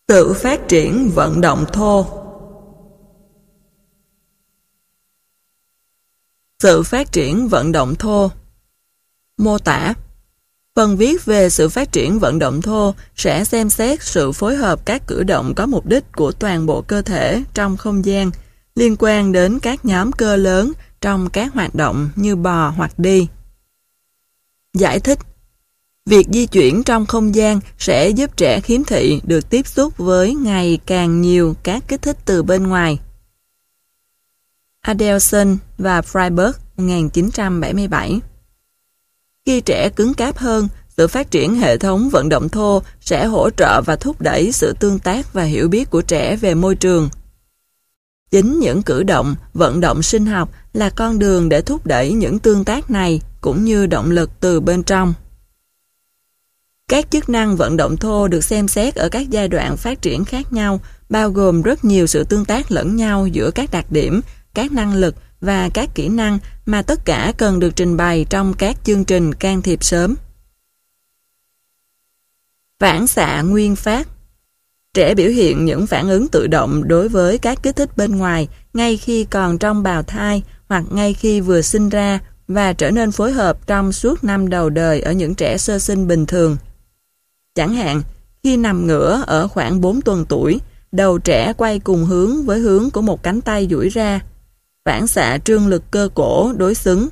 Sự phát triển vận động thô. Sự phát triển vận động thô. Mô tả. Phần viết về sự phát triển vận động thô sẽ xem xét sự phối hợp các cử động có mục đích của toàn bộ cơ thể trong không gian liên quan đến các nhóm cơ lớn trong các hoạt động như bò hoặc đi. Giải thích. Việc di chuyển trong không gian sẽ giúp trẻ khiếm thị được tiếp xúc với ngày càng nhiều các kích thích từ bên ngoài. Adelson và Freiberg 1977. Khi trẻ cứng cáp hơn, sự phát triển hệ thống vận động thô sẽ hỗ trợ và thúc đẩy sự tương tác và hiểu biết của trẻ về môi trường. Chính những cử động, vận động sinh học là con đường để thúc đẩy những tương tác này cũng như động lực từ bên trong. Các chức năng vận động thô được xem xét ở các giai đoạn phát triển khác nhau, bao gồm rất nhiều sự tương tác lẫn nhau giữa các đặc điểm, các năng lực và các kỹ năng mà tất cả cần được trình bày trong các chương trình can thiệp sớm. Phản xạ nguyên phát. Trẻ biểu hiện những phản ứng tự động đối với các kích thích bên ngoài ngay khi còn trong bào thai hoặc ngay khi vừa sinh ra và trở nên phối hợp trong suốt năm đầu đời ở những trẻ sơ sinh bình thường. Chẳng hạn, khi nằm ngửa ở khoảng 4 tuần tuổi, đầu trẻ quay cùng hướng với hướng của một cánh tay duỗi ra. Phản xạ trương lực cơ cổ đối xứng.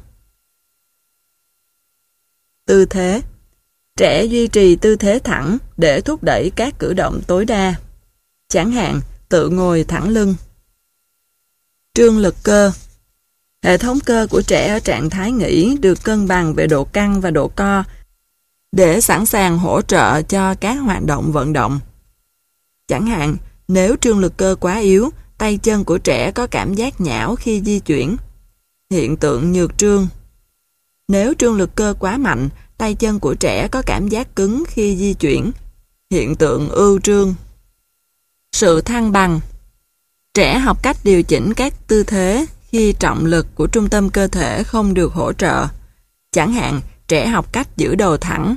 Tư thế. Trẻ duy trì tư thế thẳng để thúc đẩy các cử động tối đa. Chẳng hạn, tự ngồi thẳng lưng. Trương lực cơ. Hệ thống cơ của trẻ ở trạng thái nghỉ được cân bằng về độ căng và độ co để sẵn sàng hỗ trợ cho các hoạt động vận động. Chẳng hạn, nếu trương lực cơ quá yếu, tay chân của trẻ có cảm giác nhão khi di chuyển. Hiện tượng nhược trương. Nếu trương lực cơ quá mạnh, tay chân của trẻ có cảm giác cứng khi di chuyển. Hiện tượng ưu trương. Sự thăng bằng. Trẻ học cách điều chỉnh các tư thế khi trọng lực của trung tâm cơ thể không được hỗ trợ. Chẳng hạn, trẻ học cách giữ đầu thẳng.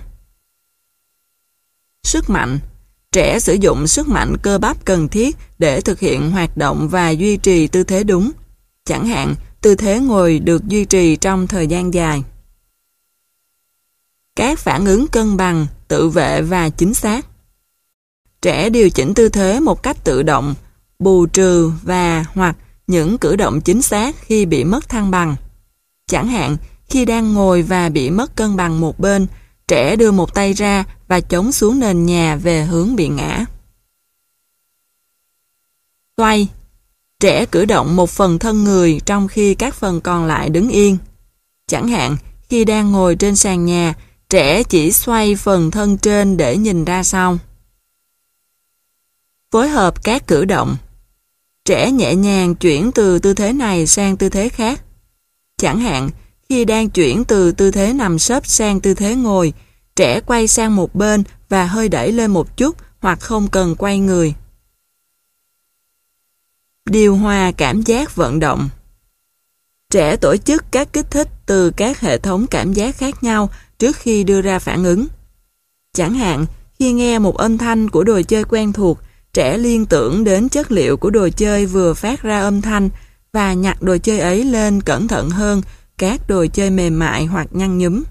Sức mạnh. Trẻ sử dụng sức mạnh cơ bắp cần thiết để thực hiện hoạt động và duy trì tư thế đúng. Chẳng hạn, tư thế ngồi được duy trì trong thời gian dài. Các phản ứng cân bằng, tự vệ và chính xác. Trẻ điều chỉnh tư thế một cách tự động, bù trừ và hoặc những cử động chính xác khi bị mất thăng bằng. Chẳng hạn, khi đang ngồi và bị mất cân bằng một bên, trẻ đưa một tay ra và chống xuống nền nhà về hướng bị ngã. Xoay. Trẻ cử động một phần thân người trong khi các phần còn lại đứng yên. Chẳng hạn, khi đang ngồi trên sàn nhà, trẻ chỉ xoay phần thân trên để nhìn ra sau. Phối hợp các cử động. Trẻ nhẹ nhàng chuyển từ tư thế này sang tư thế khác. Chẳng hạn, khi đang chuyển từ tư thế nằm sấp sang tư thế ngồi, trẻ quay sang một bên và hơi đẩy lên một chút hoặc không cần quay người. Điều hòa cảm giác vận động. Trẻ tổ chức các kích thích từ các hệ thống cảm giác khác nhau trước khi đưa ra phản ứng. Chẳng hạn, khi nghe một âm thanh của đồ chơi quen thuộc, trẻ liên tưởng đến chất liệu của đồ chơi vừa phát ra âm thanh và nhặt đồ chơi ấy lên cẩn thận hơn các đồ chơi mềm mại hoặc nhăn nhúm.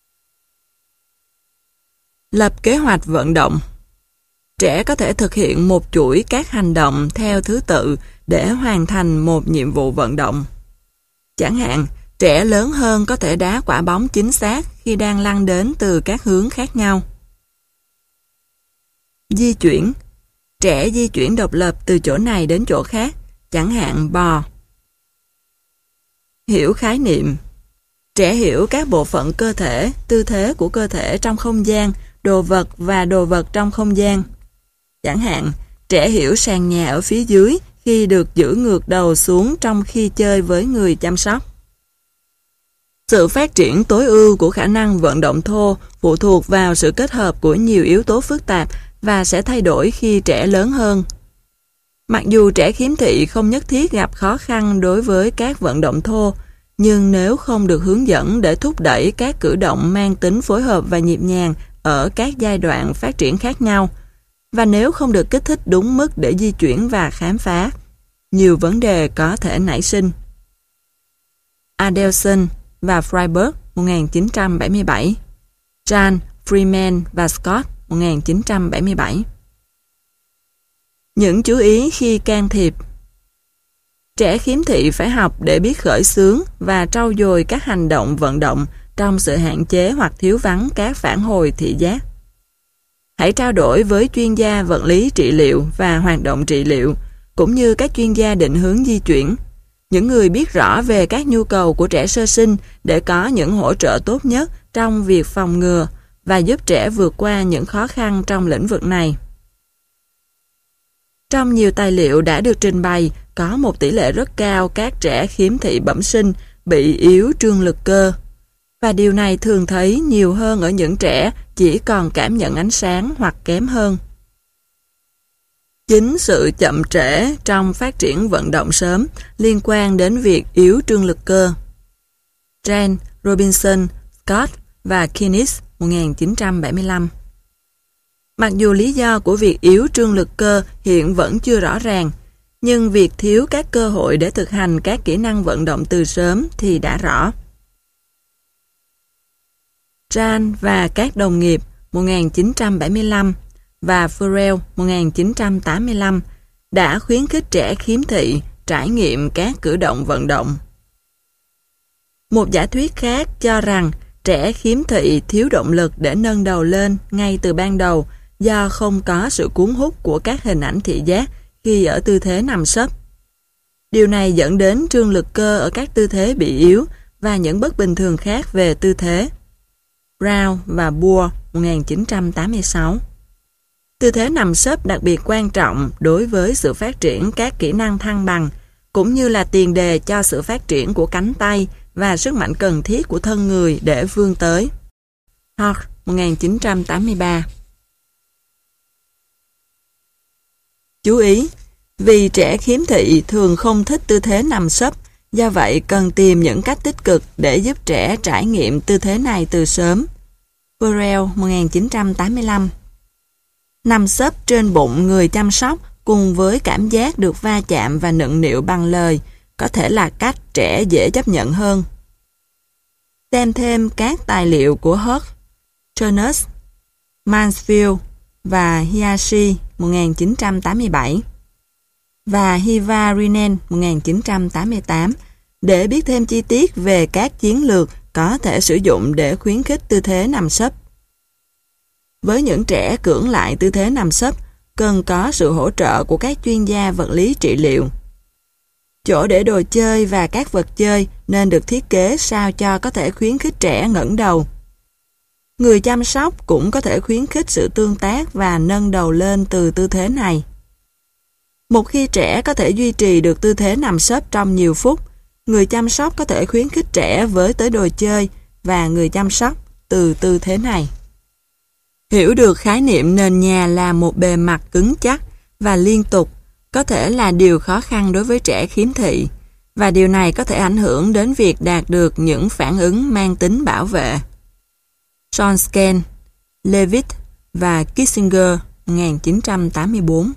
Lập kế hoạch vận động. Trẻ có thể thực hiện một chuỗi các hành động theo thứ tự để hoàn thành một nhiệm vụ vận động. Chẳng hạn, trẻ lớn hơn có thể đá quả bóng chính xác khi đang lăn đến từ các hướng khác nhau. Di chuyển. Trẻ di chuyển độc lập từ chỗ này đến chỗ khác, chẳng hạn bò. Hiểu khái niệm. Trẻ hiểu các bộ phận cơ thể, tư thế của cơ thể trong không gian, đồ vật và đồ vật trong không gian. Chẳng hạn, trẻ hiểu sàn nhà ở phía dưới khi được giữ ngược đầu xuống trong khi chơi với người chăm sóc. Sự phát triển tối ưu của khả năng vận động thô phụ thuộc vào sự kết hợp của nhiều yếu tố phức tạp và sẽ thay đổi khi trẻ lớn hơn. Mặc dù trẻ khiếm thị không nhất thiết gặp khó khăn đối với các vận động thô, nhưng nếu không được hướng dẫn để thúc đẩy các cử động mang tính phối hợp và nhịp nhàng ở các giai đoạn phát triển khác nhau, và nếu không được kích thích đúng mức để di chuyển và khám phá, nhiều vấn đề có thể nảy sinh. Adelson và Freiberg 1977, Jan, Freeman và Scott 1977. Những chú ý khi can thiệp. Trẻ khiếm thị phải học để biết khởi xướng và trau dồi các hành động vận động trong sự hạn chế hoặc thiếu vắng các phản hồi thị giác. Hãy trao đổi với chuyên gia vật lý trị liệu và hoạt động trị liệu, cũng như các chuyên gia định hướng di chuyển, những người biết rõ về các nhu cầu của trẻ sơ sinh để có những hỗ trợ tốt nhất trong việc phòng ngừa và giúp trẻ vượt qua những khó khăn trong lĩnh vực này. Trong nhiều tài liệu đã được trình bày, có một tỷ lệ rất cao các trẻ khiếm thị bẩm sinh bị yếu trương lực cơ, và điều này thường thấy nhiều hơn ở những trẻ chỉ còn cảm nhận ánh sáng hoặc kém hơn. Chính sự chậm trễ trong phát triển vận động sớm liên quan đến việc yếu trương lực cơ. Jan, Robinson, Scott và Kinnis 1975. Mặc dù lý do của việc yếu trương lực cơ hiện vẫn chưa rõ ràng, nhưng việc thiếu các cơ hội để thực hành các kỹ năng vận động từ sớm thì đã rõ. Jan và các đồng nghiệp 1975 và Farrell 1985 đã khuyến khích trẻ khiếm thị trải nghiệm các cử động vận động. Một giả thuyết khác cho rằng trẻ khiếm thị thiếu động lực để nâng đầu lên ngay từ ban đầu do không có sự cuốn hút của các hình ảnh thị giác khi ở tư thế nằm sấp. Điều này dẫn đến trương lực cơ ở các tư thế bị yếu và những bất bình thường khác về tư thế. Brown và Boer 1986. Tư thế nằm sấp đặc biệt quan trọng đối với sự phát triển các kỹ năng thăng bằng, cũng như là tiền đề cho sự phát triển của cánh tay và sức mạnh cần thiết của thân người để vươn tới. Hart 1983. Chú ý, vì trẻ khiếm thị thường không thích tư thế nằm sấp, do vậy cần tìm những cách tích cực để giúp trẻ trải nghiệm tư thế này từ sớm. Farrell 1985. Nằm sấp trên bụng người chăm sóc cùng với cảm giác được va chạm và nựng nịu bằng lời có thể là cách trẻ dễ chấp nhận hơn. Xem thêm các tài liệu của Hurt, Turnus, Mansfield và Hiyashi 1987 và Hivarinen 1988 để biết thêm chi tiết về các chiến lược có thể sử dụng để khuyến khích tư thế nằm sấp. Với những trẻ cưỡng lại tư thế nằm sấp, cần có sự hỗ trợ của các chuyên gia vật lý trị liệu. Chỗ để đồ chơi và các vật chơi nên được thiết kế sao cho có thể khuyến khích trẻ ngẩng đầu. Người chăm sóc cũng có thể khuyến khích sự tương tác và nâng đầu lên từ tư thế này. Một khi trẻ có thể duy trì được tư thế nằm sấp trong nhiều phút, người chăm sóc có thể khuyến khích trẻ với tới đồ chơi và người chăm sóc từ tư thế này. Hiểu được khái niệm nền nhà là một bề mặt cứng chắc và liên tục có thể là điều khó khăn đối với trẻ khiếm thị, và điều này có thể ảnh hưởng đến việc đạt được những phản ứng mang tính bảo vệ. Sonsken, Levitt và Kissinger 1984.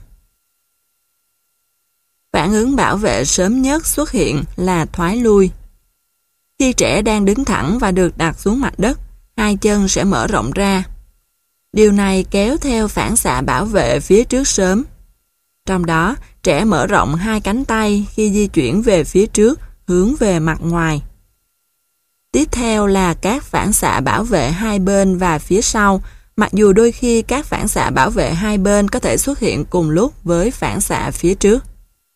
Phản ứng bảo vệ sớm nhất xuất hiện là thoái lui. Khi trẻ đang đứng thẳng và được đặt xuống mặt đất, hai chân sẽ mở rộng ra. Điều này kéo theo phản xạ bảo vệ phía trước sớm. Trong đó, trẻ mở rộng hai cánh tay khi di chuyển về phía trước, hướng về mặt ngoài. Tiếp theo là các phản xạ bảo vệ hai bên và phía sau, mặc dù đôi khi các phản xạ bảo vệ hai bên có thể xuất hiện cùng lúc với phản xạ phía trước.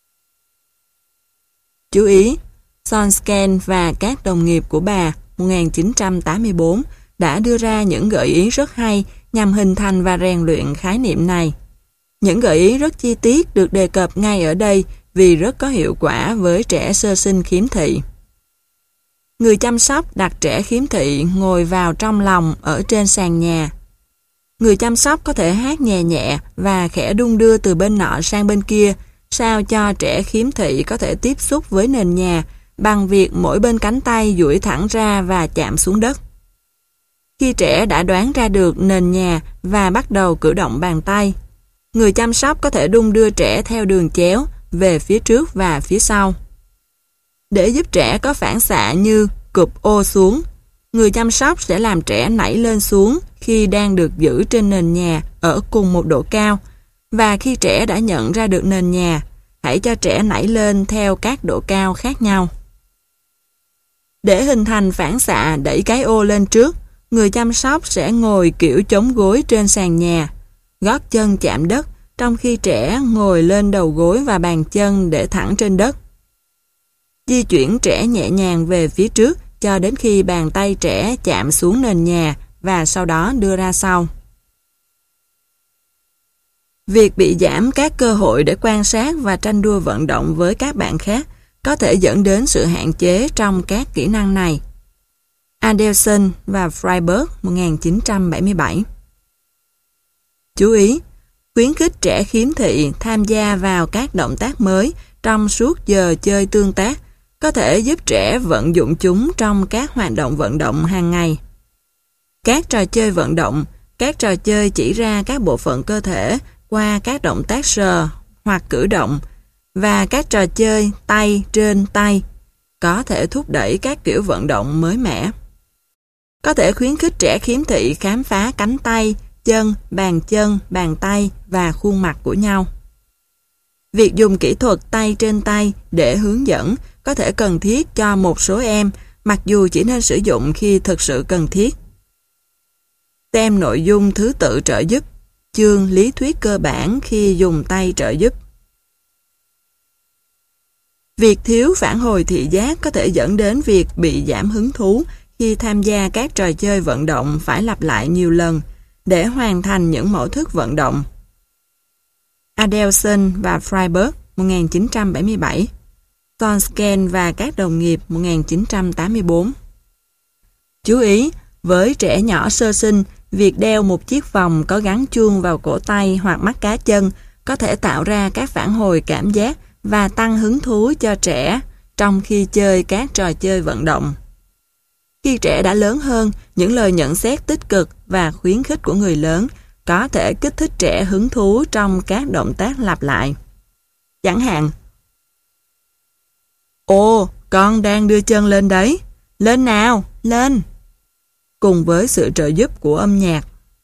Chú ý, Sonsken và các đồng nghiệp của bà 1984 đã đưa ra những gợi ý rất hay nhằm hình thành và rèn luyện khái niệm này. Những gợi ý rất chi tiết được đề cập ngay ở đây vì rất có hiệu quả với trẻ sơ sinh khiếm thị. Người chăm sóc đặt trẻ khiếm thị ngồi vào trong lòng ở trên sàn nhà. Người chăm sóc có thể hát nhẹ nhẹ và khẽ đung đưa từ bên nọ sang bên kia, sao cho trẻ khiếm thị có thể tiếp xúc với nền nhà bằng việc mỗi bên cánh tay duỗi thẳng ra và chạm xuống đất. Khi trẻ đã đoán ra được nền nhà và bắt đầu cử động bàn tay, người chăm sóc có thể đung đưa trẻ theo đường chéo về phía trước và phía sau. Để giúp trẻ có phản xạ như cụp ô xuống, người chăm sóc sẽ làm trẻ nảy lên xuống khi đang được giữ trên nền nhà ở cùng một độ cao, và khi trẻ đã nhận ra được nền nhà, hãy cho trẻ nảy lên theo các độ cao khác nhau. Để hình thành phản xạ đẩy cái ô lên trước, người chăm sóc sẽ ngồi kiểu chống gối trên sàn nhà, gót chân chạm đất, trong khi trẻ ngồi lên đầu gối và bàn chân để thẳng trên đất. Di chuyển trẻ nhẹ nhàng về phía trước cho đến khi bàn tay trẻ chạm xuống nền nhà và sau đó đưa ra sau. Việc bị giảm các cơ hội để quan sát và tranh đua vận động với các bạn khác có thể dẫn đến sự hạn chế trong các kỹ năng này. Adelson và Freiberg 1977. Chú ý, khuyến khích trẻ khiếm thị tham gia vào các động tác mới trong suốt giờ chơi tương tác có thể giúp trẻ vận dụng chúng trong các hoạt động vận động hàng ngày. Các trò chơi vận động, các trò chơi chỉ ra các bộ phận cơ thể qua các động tác sờ hoặc cử động, và các trò chơi tay trên tay có thể thúc đẩy các kiểu vận động mới mẻ. Có thể khuyến khích trẻ khiếm thị khám phá cánh tay, chân, bàn tay và khuôn mặt của nhau. Việc dùng kỹ thuật tay trên tay để hướng dẫn có thể cần thiết cho một số em, mặc dù chỉ nên sử dụng khi thực sự cần thiết. Xem nội dung thứ tự trợ giúp, chương lý thuyết cơ bản khi dùng tay trợ giúp. Việc thiếu phản hồi thị giác có thể dẫn đến việc bị giảm hứng thú khi tham gia các trò chơi vận động phải lặp lại nhiều lần để hoàn thành những mẫu thức vận động. Adelson và Freiberg 1977, Tonsken và các đồng nghiệp 1984. Chú ý, với trẻ nhỏ sơ sinh, việc đeo một chiếc vòng có gắn chuông vào cổ tay hoặc mắt cá chân có thể tạo ra các phản hồi cảm giác và tăng hứng thú cho trẻ trong khi chơi các trò chơi vận động. Khi trẻ đã lớn hơn, những lời nhận xét tích cực và khuyến khích của người lớn có thể kích thích trẻ hứng thú trong các động tác lặp lại. Chẳng hạn, "Ồ, con đang đưa chân lên đấy. Lên nào, lên!" cùng với sự trợ giúp của âm nhạc.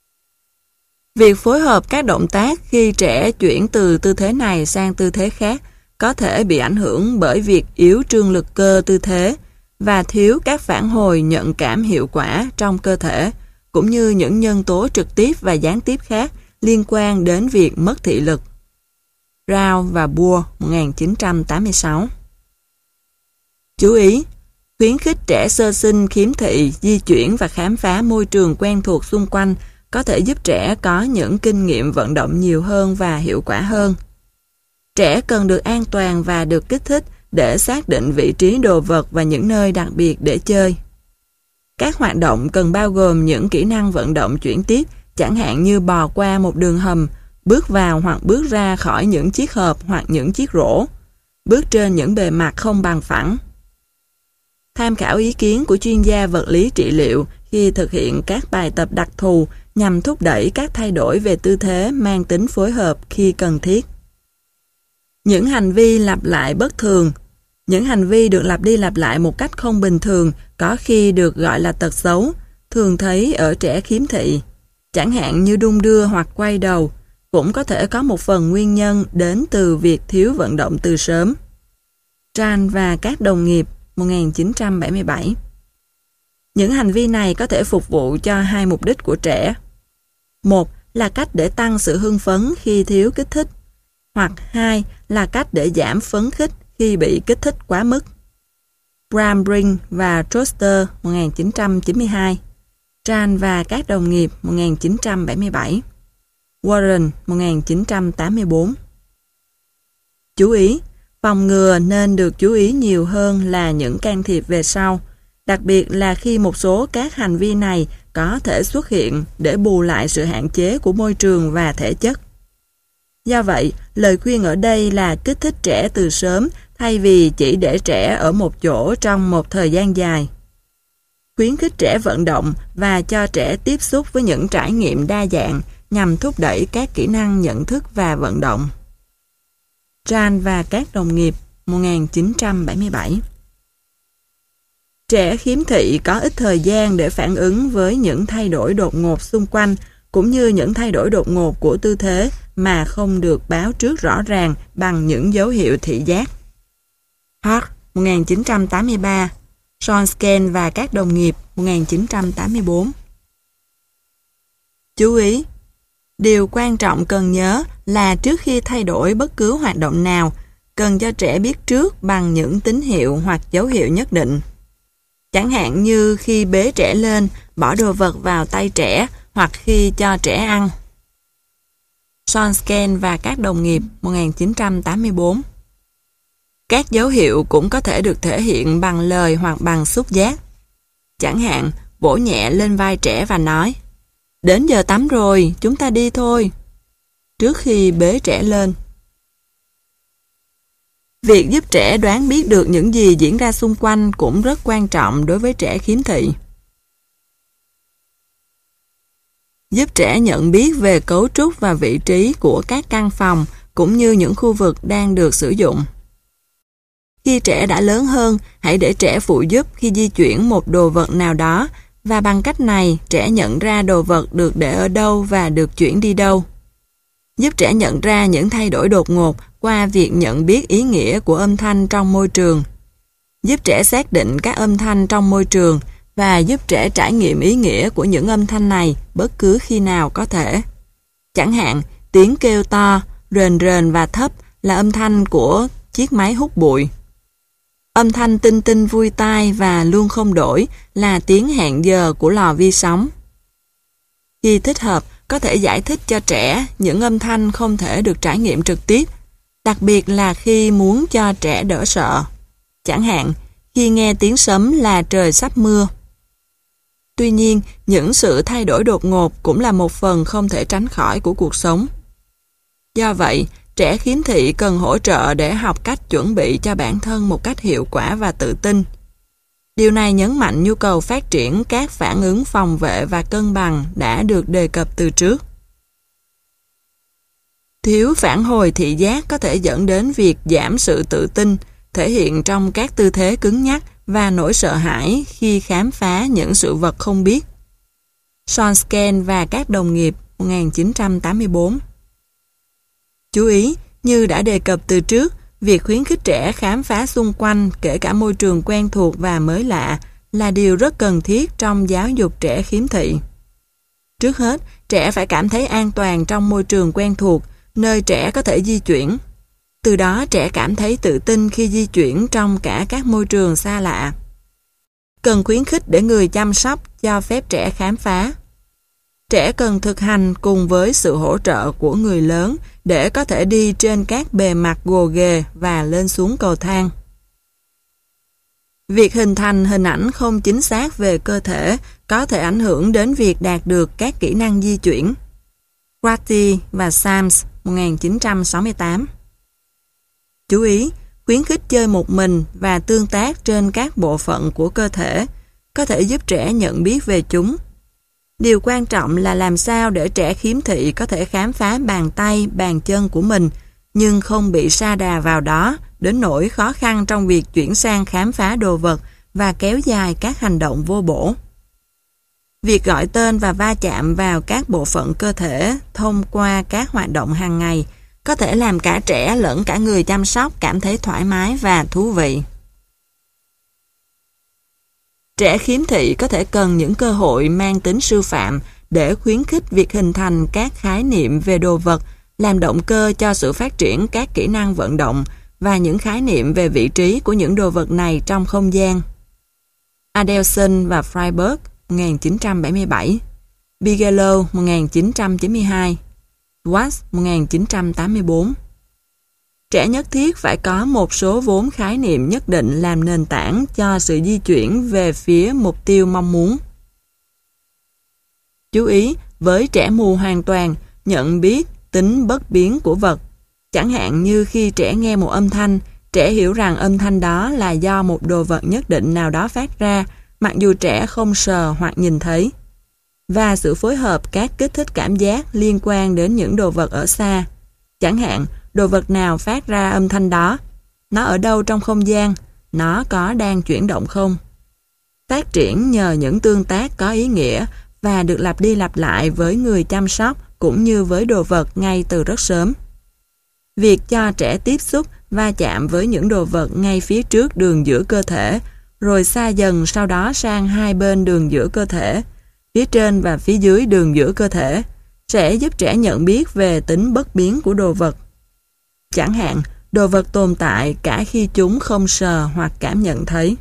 Việc phối hợp các động tác khi trẻ chuyển từ tư thế này sang tư thế khác có thể bị ảnh hưởng bởi việc yếu trương lực cơ tư thế và thiếu các phản hồi nhận cảm hiệu quả trong cơ thể, cũng như những nhân tố trực tiếp và gián tiếp khác liên quan đến việc mất thị lực. Rao và Boer 1986. Chú ý, khuyến khích trẻ sơ sinh khiếm thị di chuyển và khám phá môi trường quen thuộc xung quanh có thể giúp trẻ có những kinh nghiệm vận động nhiều hơn và hiệu quả hơn. Trẻ cần được an toàn và được kích thích để xác định vị trí đồ vật và những nơi đặc biệt để chơi. Các hoạt động cần bao gồm những kỹ năng vận động chuyển tiếp, chẳng hạn như bò qua một đường hầm, bước vào hoặc bước ra khỏi những chiếc hộp hoặc những chiếc rổ, bước trên những bề mặt không bằng phẳng. Tham khảo ý kiến của chuyên gia vật lý trị liệu khi thực hiện các bài tập đặc thù nhằm thúc đẩy các thay đổi về tư thế mang tính phối hợp khi cần thiết. Những hành vi lặp lại bất thường. Những hành vi được lặp đi lặp lại một cách không bình thường có khi được gọi là tật xấu, thường thấy ở trẻ khiếm thị, chẳng hạn như đung đưa hoặc quay đầu, cũng có thể có một phần nguyên nhân đến từ việc thiếu vận động từ sớm. Tran và các đồng nghiệp 1977. Những hành vi này có thể phục vụ cho hai mục đích của trẻ. Một là cách để tăng sự hưng phấn khi thiếu kích thích, hoặc hai là cách để giảm phấn khích khi bị kích thích quá mức. Brambrink và Troster 1992, Tran và các đồng nghiệp 1977, Warren 1984. Chú ý, phòng ngừa nên được chú ý nhiều hơn là những can thiệp về sau, đặc biệt là khi một số các hành vi này có thể xuất hiện để bù lại sự hạn chế của môi trường và thể chất. Do vậy, lời khuyên ở đây là kích thích trẻ từ sớm thay vì chỉ để trẻ ở một chỗ trong một thời gian dài. Khuyến khích trẻ vận động và cho trẻ tiếp xúc với những trải nghiệm đa dạng nhằm thúc đẩy các kỹ năng nhận thức và vận động. Jan và các đồng nghiệp, 1977. Trẻ khiếm thị có ít thời gian để phản ứng với những thay đổi đột ngột xung quanh, cũng như những thay đổi đột ngột của tư thế mà không được báo trước rõ ràng bằng những dấu hiệu thị giác. Hart, 1983, Sonsken và các đồng nghiệp, 1984. Chú ý! Điều quan trọng cần nhớ là trước khi thay đổi bất cứ hoạt động nào, cần cho trẻ biết trước bằng những tín hiệu hoặc dấu hiệu nhất định. Chẳng hạn như khi bế trẻ lên, bỏ đồ vật vào tay trẻ hoặc khi cho trẻ ăn. Sonsken và các đồng nghiệp, 1984. Các dấu hiệu cũng có thể được thể hiện bằng lời hoặc bằng xúc giác. Chẳng hạn, vỗ nhẹ lên vai trẻ và nói: "Đến giờ tắm rồi, chúng ta đi thôi." Trước khi bế trẻ lên. Việc giúp trẻ đoán biết được những gì diễn ra xung quanh cũng rất quan trọng đối với trẻ khiếm thị. Giúp trẻ nhận biết về cấu trúc và vị trí của các căn phòng cũng như những khu vực đang được sử dụng. Khi trẻ đã lớn hơn, hãy để trẻ phụ giúp khi di chuyển một đồ vật nào đó, và bằng cách này trẻ nhận ra đồ vật được để ở đâu và được chuyển đi đâu. Giúp trẻ nhận ra những thay đổi đột ngột qua việc nhận biết ý nghĩa của âm thanh trong môi trường. Giúp trẻ xác định các âm thanh trong môi trường và giúp trẻ trải nghiệm ý nghĩa của những âm thanh này bất cứ khi nào có thể. Chẳng hạn, tiếng kêu to, rền rền và thấp là âm thanh của chiếc máy hút bụi. Âm thanh tinh tinh vui tai và luôn không đổi là tiếng hẹn giờ của lò vi sóng. Khi thích hợp, có thể giải thích cho trẻ những âm thanh không thể được trải nghiệm trực tiếp, đặc biệt là khi muốn cho trẻ đỡ sợ. Chẳng hạn, khi nghe tiếng sấm là trời sắp mưa. Tuy nhiên, những sự thay đổi đột ngột cũng là một phần không thể tránh khỏi của cuộc sống. Do vậy, trẻ khiếm thị cần hỗ trợ để học cách chuẩn bị cho bản thân một cách hiệu quả và tự tin. Điều này nhấn mạnh nhu cầu phát triển các phản ứng phòng vệ và cân bằng đã được đề cập từ trước. Thiếu phản hồi thị giác có thể dẫn đến việc giảm sự tự tin, thể hiện trong các tư thế cứng nhắc và nỗi sợ hãi khi khám phá những sự vật không biết. Sonsken và các đồng nghiệp, 1984. Chú ý, như đã đề cập từ trước, việc khuyến khích trẻ khám phá xung quanh, kể cả môi trường quen thuộc và mới lạ, là điều rất cần thiết trong giáo dục trẻ khiếm thị. Trước hết, trẻ phải cảm thấy an toàn trong môi trường quen thuộc, nơi trẻ có thể di chuyển. Từ đó trẻ cảm thấy tự tin khi di chuyển trong cả các môi trường xa lạ. Cần khuyến khích để người chăm sóc cho phép trẻ khám phá. Trẻ cần thực hành cùng với sự hỗ trợ của người lớn để có thể đi trên các bề mặt gồ ghề và lên xuống cầu thang. Việc hình thành hình ảnh không chính xác về cơ thể có thể ảnh hưởng đến việc đạt được các kỹ năng di chuyển. Grady và Sams, 1968. Chú ý, khuyến khích chơi một mình và tương tác trên các bộ phận của cơ thể có thể giúp trẻ nhận biết về chúng. Điều quan trọng là làm sao để trẻ khiếm thị có thể khám phá bàn tay, bàn chân của mình, nhưng không bị sa đà vào đó, đến nỗi khó khăn trong việc chuyển sang khám phá đồ vật và kéo dài các hành động vô bổ. Việc gọi tên và va chạm vào các bộ phận cơ thể thông qua các hoạt động hàng ngày có thể làm cả trẻ lẫn cả người chăm sóc cảm thấy thoải mái và thú vị. Trẻ khiếm thị có thể cần những cơ hội mang tính sư phạm để khuyến khích việc hình thành các khái niệm về đồ vật, làm động cơ cho sự phát triển các kỹ năng vận động và những khái niệm về vị trí của những đồ vật này trong không gian. Adelson và Freiberg, 1977, Bigelow, 1992, Watts, 1984. Trẻ nhất thiết phải có một số vốn khái niệm nhất định làm nền tảng cho sự di chuyển về phía mục tiêu mong muốn. Chú ý, với trẻ mù hoàn toàn, nhận biết tính bất biến của vật. Chẳng hạn như khi trẻ nghe một âm thanh, trẻ hiểu rằng âm thanh đó là do một đồ vật nhất định nào đó phát ra, mặc dù trẻ không sờ hoặc nhìn thấy. và sự phối hợp các kích thích cảm giác liên quan đến những đồ vật ở xa. Chẳng hạn, đồ vật nào phát ra âm thanh đó? Nó ở đâu trong không gian? Nó có đang chuyển động không? Phát triển nhờ những tương tác có ý nghĩa và được lặp đi lặp lại với người chăm sóc cũng như với đồ vật ngay từ rất sớm. Việc cho trẻ tiếp xúc va chạm với những đồ vật ngay phía trước đường giữa cơ thể, rồi xa dần sau đó sang hai bên đường giữa cơ thể, phía trên và phía dưới đường giữa cơ thể, sẽ giúp trẻ nhận biết về tính bất biến của đồ vật. Chẳng hạn, đồ vật tồn tại cả khi chúng không sờ hoặc cảm nhận thấy.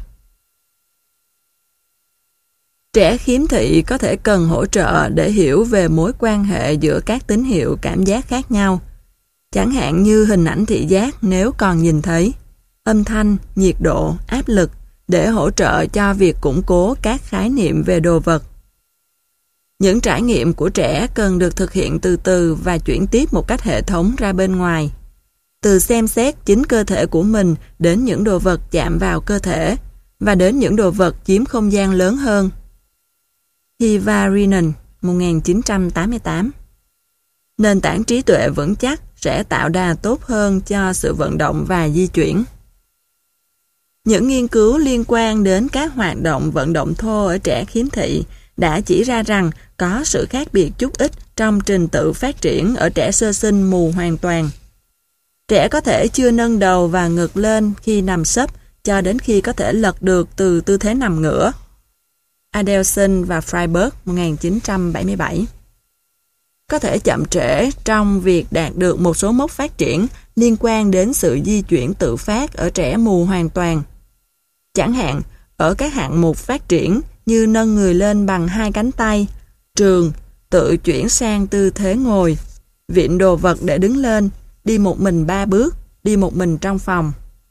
Trẻ khiếm thị có thể cần hỗ trợ để hiểu về mối quan hệ giữa các tín hiệu cảm giác khác nhau. Chẳng hạn như hình ảnh thị giác nếu còn nhìn thấy, âm thanh, nhiệt độ, áp lực để hỗ trợ cho việc củng cố các khái niệm về đồ vật. Những trải nghiệm của trẻ cần được thực hiện từ từ và chuyển tiếp một cách hệ thống ra bên ngoài. Từ xem xét chính cơ thể của mình đến những đồ vật chạm vào cơ thể và đến những đồ vật chiếm không gian lớn hơn. Hivarinen, 1988. Nền tảng trí tuệ vững chắc sẽ tạo đà tốt hơn cho sự vận động và di chuyển. Những nghiên cứu liên quan đến các hoạt động vận động thô ở trẻ khiếm thị đã chỉ ra rằng có sự khác biệt chút ít trong trình tự phát triển ở trẻ sơ sinh mù hoàn toàn. Trẻ có thể chưa nâng đầu và ngực lên khi nằm sấp cho đến khi có thể lật được từ tư thế nằm ngửa. Adelson và Freiberg, 1977. Có thể chậm trễ trong việc đạt được một số mốc phát triển liên quan đến sự di chuyển tự phát ở trẻ mù hoàn toàn. Chẳng hạn, ở các hạng mục phát triển như nâng người lên bằng hai cánh tay, trường, tự chuyển sang tư thế ngồi, vịn đồ vật để đứng lên, đi một mình 3 bước, đi một mình trong phòng.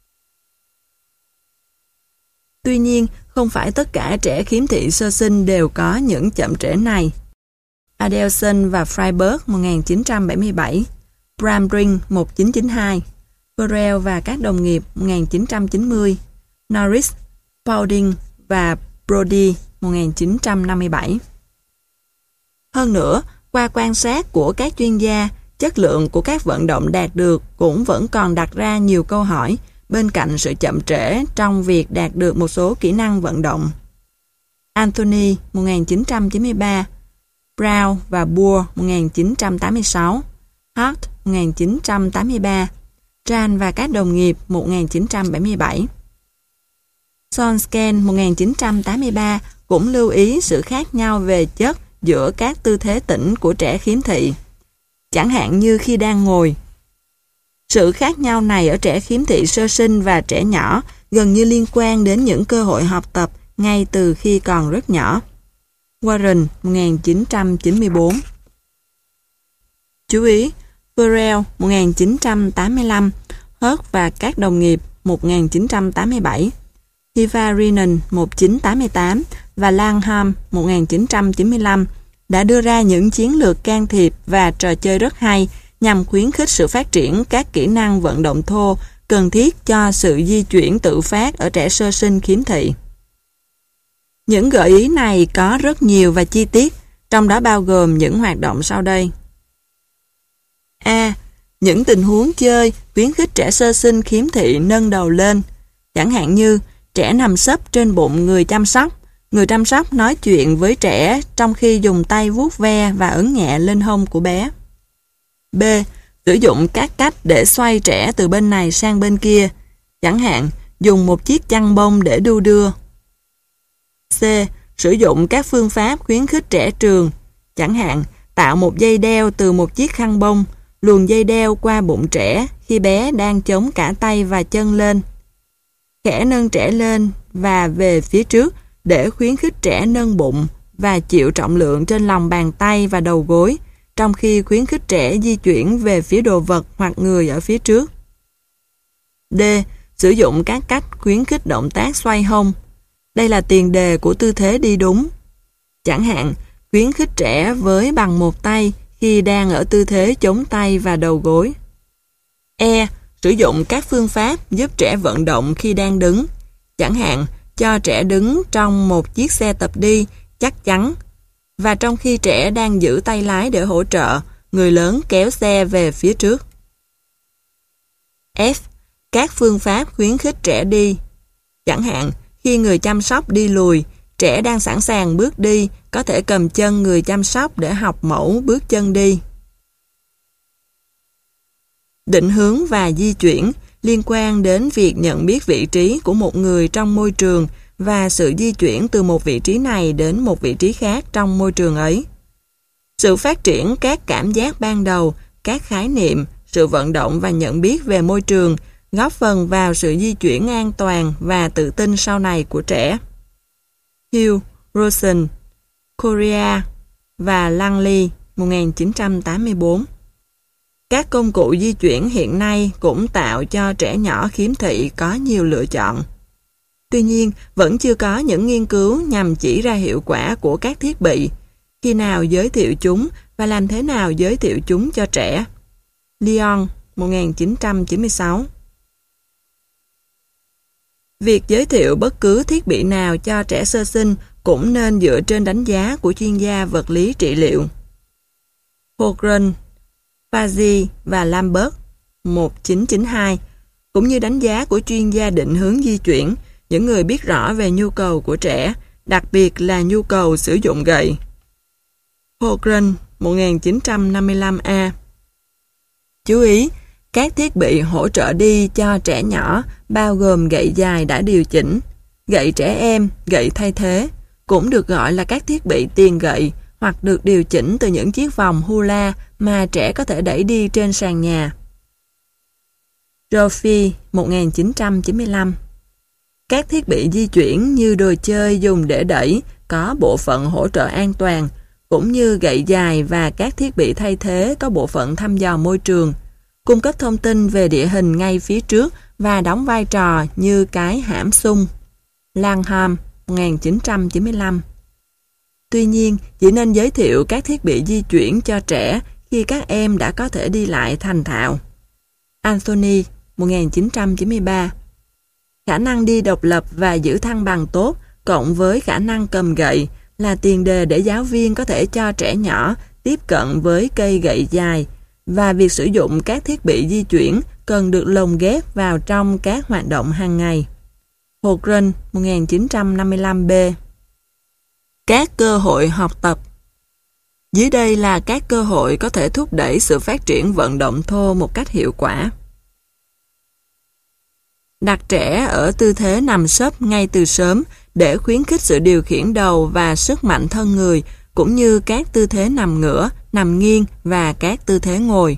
Tuy nhiên, không phải tất cả trẻ khiếm thị sơ sinh đều có những chậm trễ này. Adelson và Freiberg, 1977, Bramring, 1992, Burrell và các đồng nghiệp, 1990, Norris, Paulding và Brody, 1957. Hơn nữa, qua quan sát của các chuyên gia, chất lượng của các vận động đạt được cũng vẫn còn đặt ra nhiều câu hỏi bên cạnh sự chậm trễ trong việc đạt được một số kỹ năng vận động. Anthony, 1993, Brown và Boer, 1986, Hart, 1983, Tran và các đồng nghiệp, 1977. Sonsken, 1983, cũng lưu ý sự khác nhau về chất giữa các tư thế tĩnh của trẻ khiếm thị, chẳng hạn như khi đang ngồi. Sự khác nhau này ở trẻ khiếm thị sơ sinh và trẻ nhỏ gần như liên quan đến những cơ hội học tập ngay từ khi còn rất nhỏ. Warren, 1994. Chú ý, Burrell, 1985, Hurt và các đồng nghiệp, 1987, Hivarinen, 1988 và Langham, 1995 đã đưa ra những chiến lược can thiệp và trò chơi rất hay nhằm khuyến khích sự phát triển các kỹ năng vận động thô cần thiết cho sự di chuyển tự phát ở trẻ sơ sinh khiếm thị. Những gợi ý này có rất nhiều và chi tiết, trong đó bao gồm những hoạt động sau đây. A. Những tình huống chơi khuyến khích trẻ sơ sinh khiếm thị nâng đầu lên, chẳng hạn như trẻ nằm sấp trên bụng người chăm sóc nói chuyện với trẻ trong khi dùng tay vuốt ve và ấn nhẹ lên hông của bé. B. Sử dụng các cách để xoay trẻ từ bên này sang bên kia, chẳng hạn dùng một chiếc chăn bông để đu đưa. C. Sử dụng các phương pháp khuyến khích trẻ trường, chẳng hạn tạo một dây đeo từ một chiếc khăn bông, luồn dây đeo qua bụng trẻ khi bé đang chống cả tay và chân lên. Khẽ nâng trẻ lên và về phía trước để khuyến khích trẻ nâng bụng và chịu trọng lượng trên lòng bàn tay và đầu gối, trong khi khuyến khích trẻ di chuyển về phía đồ vật hoặc người ở phía trước. D. Sử dụng các cách khuyến khích động tác xoay hông. Đây là tiền đề của tư thế đi đúng. Chẳng hạn, khuyến khích trẻ với bằng một tay khi đang ở tư thế chống tay và đầu gối. E. Sử dụng các phương pháp giúp trẻ vận động khi đang đứng. Chẳng hạn, cho trẻ đứng trong một chiếc xe tập đi chắc chắn và trong khi trẻ đang giữ tay lái để hỗ trợ, người lớn kéo xe về phía trước. F. Các phương pháp khuyến khích trẻ đi. Chẳng hạn, khi người chăm sóc đi lùi, trẻ đang sẵn sàng bước đi, có thể cầm chân người chăm sóc để học mẫu bước chân đi. Định hướng và di chuyển liên quan đến việc nhận biết vị trí của một người trong môi trường và sự di chuyển từ một vị trí này đến một vị trí khác trong môi trường ấy. Sự phát triển các cảm giác ban đầu, các khái niệm, sự vận động và nhận biết về môi trường góp phần vào sự di chuyển an toàn và tự tin sau này của trẻ. Hill, Rosen, Correa và Langley, 1984. Các công cụ di chuyển hiện nay cũng tạo cho trẻ nhỏ khiếm thị có nhiều lựa chọn. Tuy nhiên, vẫn chưa có những nghiên cứu nhằm chỉ ra hiệu quả của các thiết bị, khi nào giới thiệu chúng và làm thế nào giới thiệu chúng cho trẻ. Lyon, 1996. Việc giới thiệu bất cứ thiết bị nào cho trẻ sơ sinh cũng nên dựa trên đánh giá của chuyên gia vật lý trị liệu. Holgren, Fazzi và Lambert, 1992, cũng như đánh giá của chuyên gia định hướng di chuyển, những người biết rõ về nhu cầu của trẻ, đặc biệt là nhu cầu sử dụng gậy. Holgren, 1955A. Chú ý, các thiết bị hỗ trợ đi cho trẻ nhỏ bao gồm gậy dài đã điều chỉnh, gậy trẻ em, gậy thay thế, cũng được gọi là các thiết bị tiền gậy hoặc được điều chỉnh từ những chiếc vòng hula mà trẻ có thể đẩy đi trên sàn nhà. Rofi, 1995. Các thiết bị di chuyển như đồ chơi dùng để đẩy có bộ phận hỗ trợ an toàn, cũng như gậy dài và các thiết bị thay thế có bộ phận thăm dò môi trường, cung cấp thông tin về địa hình ngay phía trước và đóng vai trò như cái hãm xung. Langham, 1995. Tuy nhiên, chỉ nên giới thiệu các thiết bị di chuyển cho trẻ khi các em đã có thể đi lại thành thạo. Anthony, 1993. Khả năng đi độc lập và giữ thăng bằng tốt cộng với khả năng cầm gậy là tiền đề để giáo viên có thể cho trẻ nhỏ tiếp cận với cây gậy dài, và việc sử dụng các thiết bị di chuyển cần được lồng ghép vào trong các hoạt động hàng ngày. Holgren, 1955B. Các cơ hội học tập. Dưới đây là các cơ hội có thể thúc đẩy sự phát triển vận động thô một cách hiệu quả. Đặt trẻ ở tư thế nằm sấp ngay từ sớm để khuyến khích sự điều khiển đầu và sức mạnh thân người, cũng như các tư thế nằm ngửa, nằm nghiêng và các tư thế ngồi.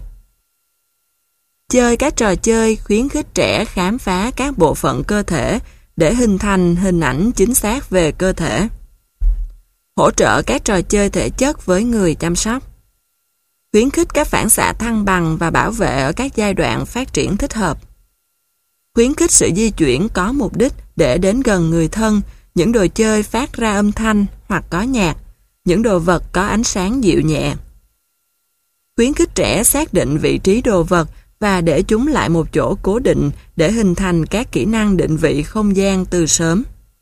Chơi các trò chơi khuyến khích trẻ khám phá các bộ phận cơ thể để hình thành hình ảnh chính xác về cơ thể. Hỗ trợ các trò chơi thể chất với người chăm sóc. Khuyến khích các phản xạ thăng bằng và bảo vệ ở các giai đoạn phát triển thích hợp. Khuyến khích sự di chuyển có mục đích để đến gần người thân, những đồ chơi phát ra âm thanh hoặc có nhạc, những đồ vật có ánh sáng dịu nhẹ. Khuyến khích trẻ xác định vị trí đồ vật và để chúng lại một chỗ cố định để hình thành các kỹ năng định vị không gian từ sớm.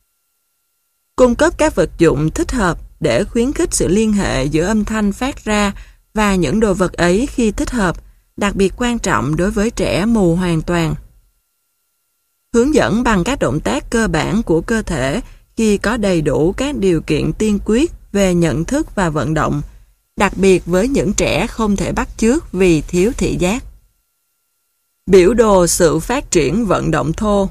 Cung cấp các vật dụng thích hợp để khuyến khích sự liên hệ giữa âm thanh phát ra và những đồ vật ấy khi thích hợp, đặc biệt quan trọng đối với trẻ mù hoàn toàn. Hướng dẫn bằng các động tác cơ bản của cơ thể khi có đầy đủ các điều kiện tiên quyết về nhận thức và vận động, đặc biệt với những trẻ không thể bắt chước vì thiếu thị giác. Biểu đồ sự phát triển vận động thô.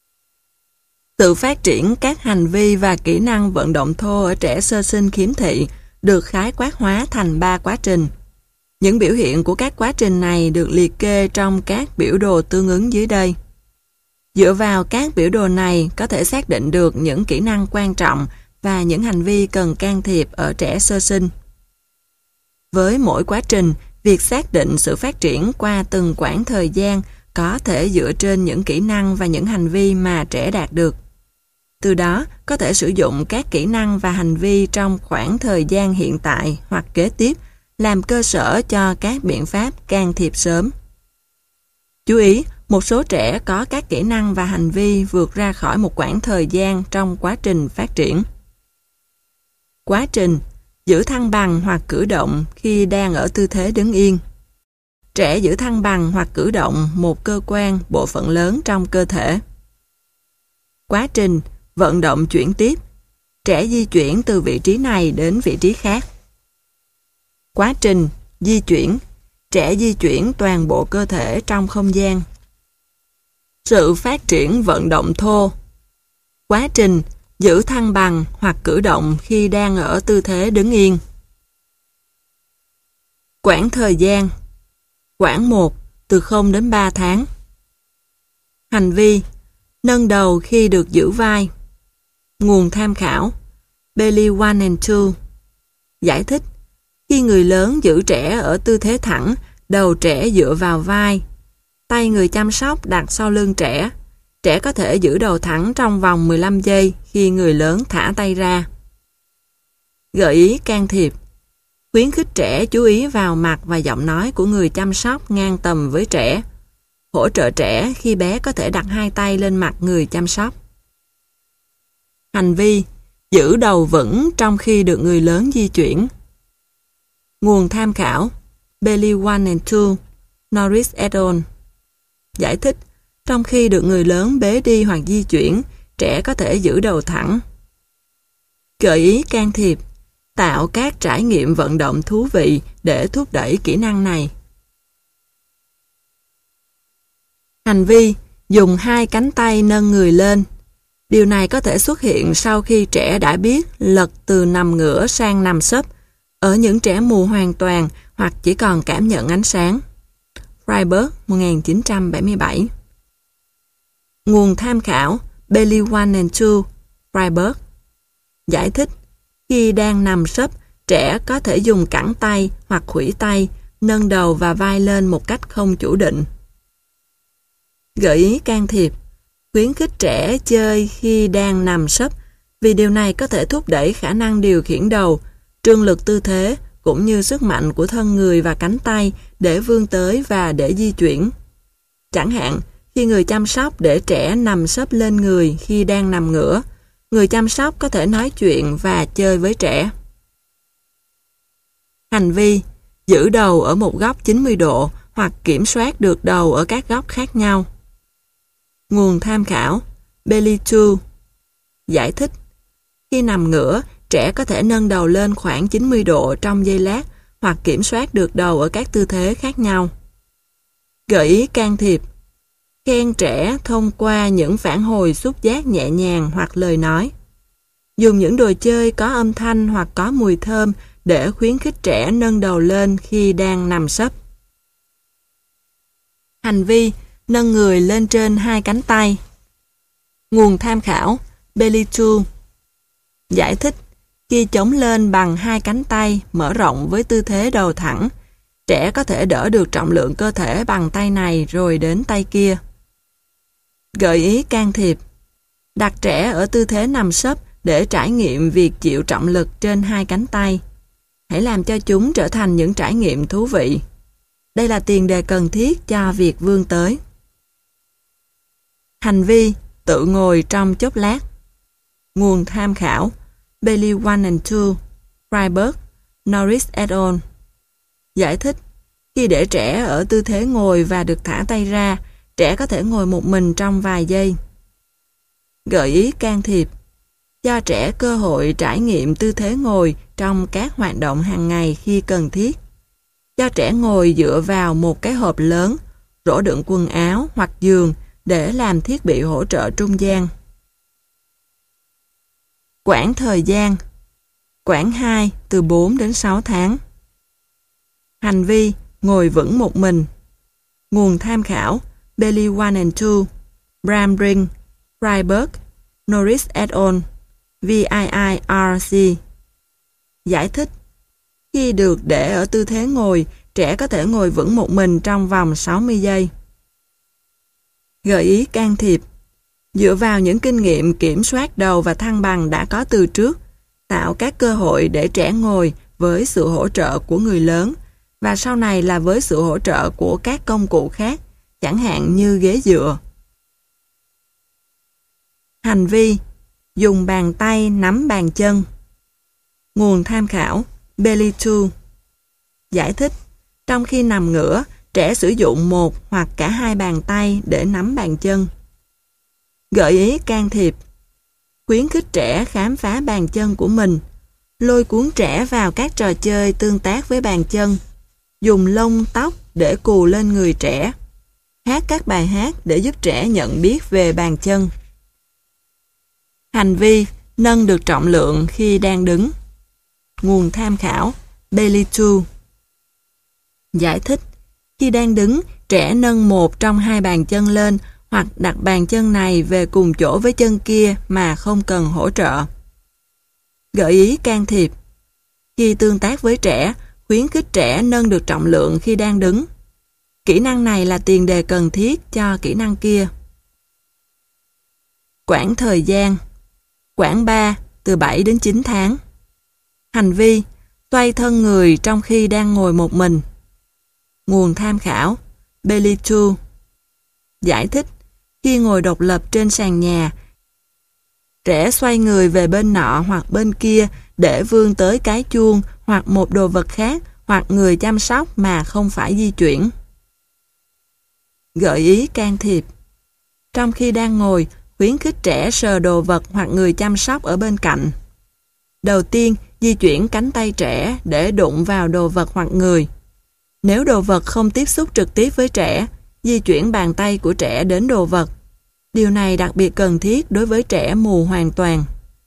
Sự phát triển các hành vi và kỹ năng vận động thô ở trẻ sơ sinh khiếm thị được khái quát hóa thành 3 quá trình. Những biểu hiện của các quá trình này được liệt kê trong các biểu đồ tương ứng dưới đây. Dựa vào các biểu đồ này có thể xác định được những kỹ năng quan trọng và những hành vi cần can thiệp ở trẻ sơ sinh. Với mỗi quá trình, việc xác định sự phát triển qua từng quãng thời gian có thể dựa trên những kỹ năng và những hành vi mà trẻ đạt được. Từ đó, có thể sử dụng các kỹ năng và hành vi trong khoảng thời gian hiện tại hoặc kế tiếp làm cơ sở cho các biện pháp can thiệp sớm. Chú ý, một số trẻ có các kỹ năng và hành vi vượt ra khỏi một quãng thời gian trong quá trình phát triển. Quá trình giữ thăng bằng hoặc cử động khi đang ở tư thế đứng yên. Trẻ giữ thăng bằng hoặc cử động một cơ quan, bộ phận lớn trong cơ thể. Quá trình vận động chuyển tiếp. Trẻ di chuyển từ vị trí này đến vị trí khác. Quá trình di chuyển. Trẻ di chuyển toàn bộ cơ thể trong không gian. Sự phát triển vận động thô. Quá trình giữ thăng bằng hoặc cử động khi đang ở tư thế đứng yên. Quãng thời gian. Quãng 1 từ 0 đến 3 tháng. Hành vi nâng đầu khi được giữ vai. Nguồn tham khảo Bailey 1 and 2. Giải thích khi người lớn giữ trẻ ở tư thế thẳng, đầu trẻ dựa vào vai, tay người chăm sóc đặt sau lưng trẻ. Trẻ có thể giữ đầu thẳng trong vòng 15 giây khi người lớn thả tay ra. Gợi ý can thiệp. Khuyến khích trẻ chú ý vào mặt và giọng nói của người chăm sóc ngang tầm với trẻ. Hỗ trợ trẻ khi bé có thể đặt hai tay lên mặt người chăm sóc. Hành vi giữ đầu vững trong khi được người lớn di chuyển. Nguồn tham khảo Bailey 1 and 2, Norris et al. Giải thích trong khi được người lớn bế đi hoặc di chuyển, trẻ có thể giữ đầu thẳng. Gợi ý can thiệp. Tạo các trải nghiệm vận động thú vị để thúc đẩy kỹ năng này. Hành vi dùng hai cánh tay nâng người lên. Điều này có thể xuất hiện sau khi trẻ đã biết lật từ nằm ngửa sang nằm sấp ở những trẻ mù hoàn toàn hoặc chỉ còn cảm nhận ánh sáng. Freiberg 1977. Nguồn tham khảo Bailey 1 and 2, Freiberg. Giải thích khi đang nằm sấp, trẻ có thể dùng cẳng tay hoặc khuỷu tay nâng đầu và vai lên một cách không chủ định. Gợi ý can thiệp. Khuyến khích trẻ chơi khi đang nằm sấp vì điều này có thể thúc đẩy khả năng điều khiển đầu, trương lực tư thế cũng như sức mạnh của thân người và cánh tay để vươn tới và để di chuyển. Chẳng hạn, khi người chăm sóc để trẻ nằm sấp lên người khi đang nằm ngửa, người chăm sóc có thể nói chuyện và chơi với trẻ. Hành vi giữ đầu ở một góc 90 độ hoặc kiểm soát được đầu ở các góc khác nhau. Nguồn tham khảo Bailey 2. Giải thích khi nằm ngửa, trẻ có thể nâng đầu lên khoảng 90 độ trong giây lát hoặc kiểm soát được đầu ở các tư thế khác nhau. Gợi ý can thiệp. Khen trẻ thông qua những phản hồi xúc giác nhẹ nhàng hoặc lời nói. Dùng những đồ chơi có âm thanh hoặc có mùi thơm để khuyến khích trẻ nâng đầu lên khi đang nằm sấp. Hành vi nâng người lên trên hai cánh tay. Nguồn tham khảo Bailey 2. Giải thích khi chống lên bằng hai cánh tay mở rộng với tư thế đầu thẳng, trẻ có thể đỡ được trọng lượng cơ thể bằng tay này rồi đến tay kia. Gợi ý can thiệp. Đặt trẻ ở tư thế nằm sấp để trải nghiệm việc chịu trọng lực trên hai cánh tay. Hãy làm cho chúng trở thành những trải nghiệm thú vị. Đây là tiền đề cần thiết cho việc vươn tới. Hành vi tự ngồi trong chốc lát. Nguồn tham khảo Bailey 1 and 2, Freiberg, Norris et al. Giải thích khi để trẻ ở tư thế ngồi và được thả tay ra, trẻ có thể ngồi một mình trong vài giây. Gợi ý can thiệp. Cho trẻ cơ hội trải nghiệm tư thế ngồi trong các hoạt động hàng ngày khi cần thiết. Cho trẻ ngồi dựa vào một cái hộp lớn, rổ đựng quần áo hoặc giường để làm thiết bị hỗ trợ trung gian. Quãng thời gian. Quãng 2 từ 4 đến 6 tháng. Hành vi ngồi vững một mình. Nguồn tham khảo Bailey 1 and 2, Bramring, Freiberg, Norris et al. VIIRC. Giải thích khi được để ở tư thế ngồi, trẻ có thể ngồi vững một mình trong vòng 60 giây. Gợi ý can thiệp. Dựa vào những kinh nghiệm kiểm soát đầu và thăng bằng đã có từ trước, tạo các cơ hội để trẻ ngồi với sự hỗ trợ của người lớn và sau này là với sự hỗ trợ của các công cụ khác, chẳng hạn như ghế dựa. Hành vi dùng bàn tay nắm bàn chân. Nguồn tham khảo belly to. Giải thích: trong khi nằm ngửa, trẻ sử dụng một hoặc cả hai bàn tay để nắm bàn chân. Gợi ý can thiệp: khuyến khích trẻ khám phá bàn chân của mình, lôi cuốn trẻ vào các trò chơi tương tác với bàn chân, dùng lông tóc để cù lên người trẻ, hát các bài hát để giúp trẻ nhận biết về bàn chân. Hành vi nâng được trọng lượng khi đang đứng. Nguồn tham khảo: belly to. Giải thích: khi đang đứng, trẻ nâng một trong hai bàn chân lên hoặc đặt bàn chân này về cùng chỗ với chân kia mà không cần hỗ trợ. Gợi ý can thiệp: khi tương tác với trẻ, khuyến khích trẻ nâng được trọng lượng khi đang đứng. Kỹ năng này là tiền đề cần thiết cho kỹ năng kia. Quãng thời gian: khoảng 3, từ 7 đến 9 tháng. Hành vi: xoay thân người trong khi đang ngồi một mình. Nguồn tham khảo: belly to. Giải thích: khi ngồi độc lập trên sàn nhà, trẻ xoay người về bên nọ hoặc bên kia để vươn tới cái chuông hoặc một đồ vật khác hoặc người chăm sóc mà không phải di chuyển. Gợi ý can thiệp: trong khi đang ngồi, khuyến khích trẻ sờ đồ vật hoặc người chăm sóc ở bên cạnh. Đầu tiên, di chuyển cánh tay trẻ để đụng vào đồ vật hoặc người. Nếu đồ vật không tiếp xúc trực tiếp với trẻ, di chuyển bàn tay của trẻ đến đồ vật. Điều này đặc biệt cần thiết đối với trẻ mù hoàn toàn.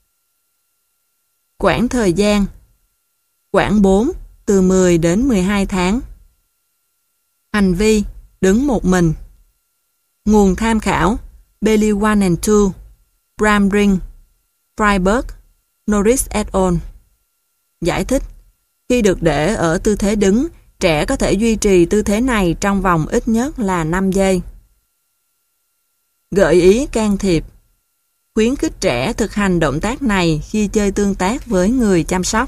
Quãng thời gian: khoảng 4, từ 10 đến 12 tháng. Hành vi: đứng một mình. Nguồn tham khảo: Bailey 1 and 2, Bramring, Freiberg, Norris et al. Giải thích: khi được để ở tư thế đứng, trẻ có thể duy trì tư thế này trong vòng ít nhất là 5 giây. Gợi ý can thiệp: khuyến khích trẻ thực hành động tác này khi chơi tương tác với người chăm sóc.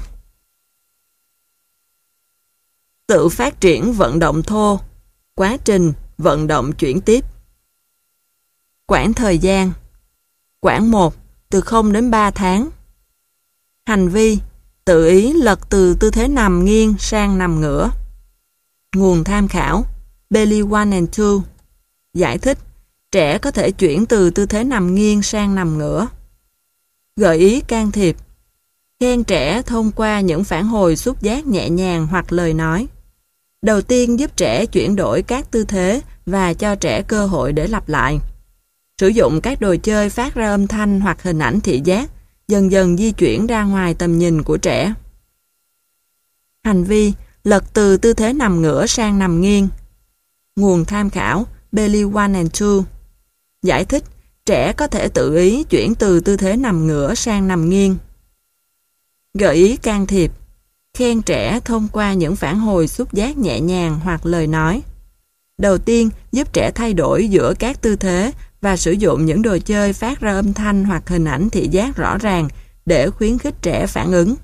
Tự phát triển vận động thô. Quá trình vận động chuyển tiếp. Quãng thời gian: khoảng 1, từ 0 đến 3 tháng. Hành vi: tự ý lật từ tư thế nằm nghiêng sang nằm ngửa. Nguồn tham khảo: Bailey 1 and 2. Giải thích: trẻ có thể chuyển từ tư thế nằm nghiêng sang nằm ngửa. Gợi ý can thiệp: khen trẻ thông qua những phản hồi xúc giác nhẹ nhàng hoặc lời nói. Đầu tiên, giúp trẻ chuyển đổi các tư thế và cho trẻ cơ hội để lặp lại. Sử dụng các đồ chơi phát ra âm thanh hoặc hình ảnh thị giác, dần dần di chuyển ra ngoài tầm nhìn của trẻ. Hành vi: lật từ tư thế nằm ngửa sang nằm nghiêng. Nguồn tham khảo: Bailey 1 and 2. Giải thích: trẻ có thể tự ý chuyển từ tư thế nằm ngửa sang nằm nghiêng. Gợi ý can thiệp: khen trẻ thông qua những phản hồi xúc giác nhẹ nhàng hoặc lời nói. Đầu tiên, giúp trẻ thay đổi giữa các tư thế và sử dụng những đồ chơi phát ra âm thanh hoặc hình ảnh thị giác rõ ràng để khuyến khích trẻ phản ứng.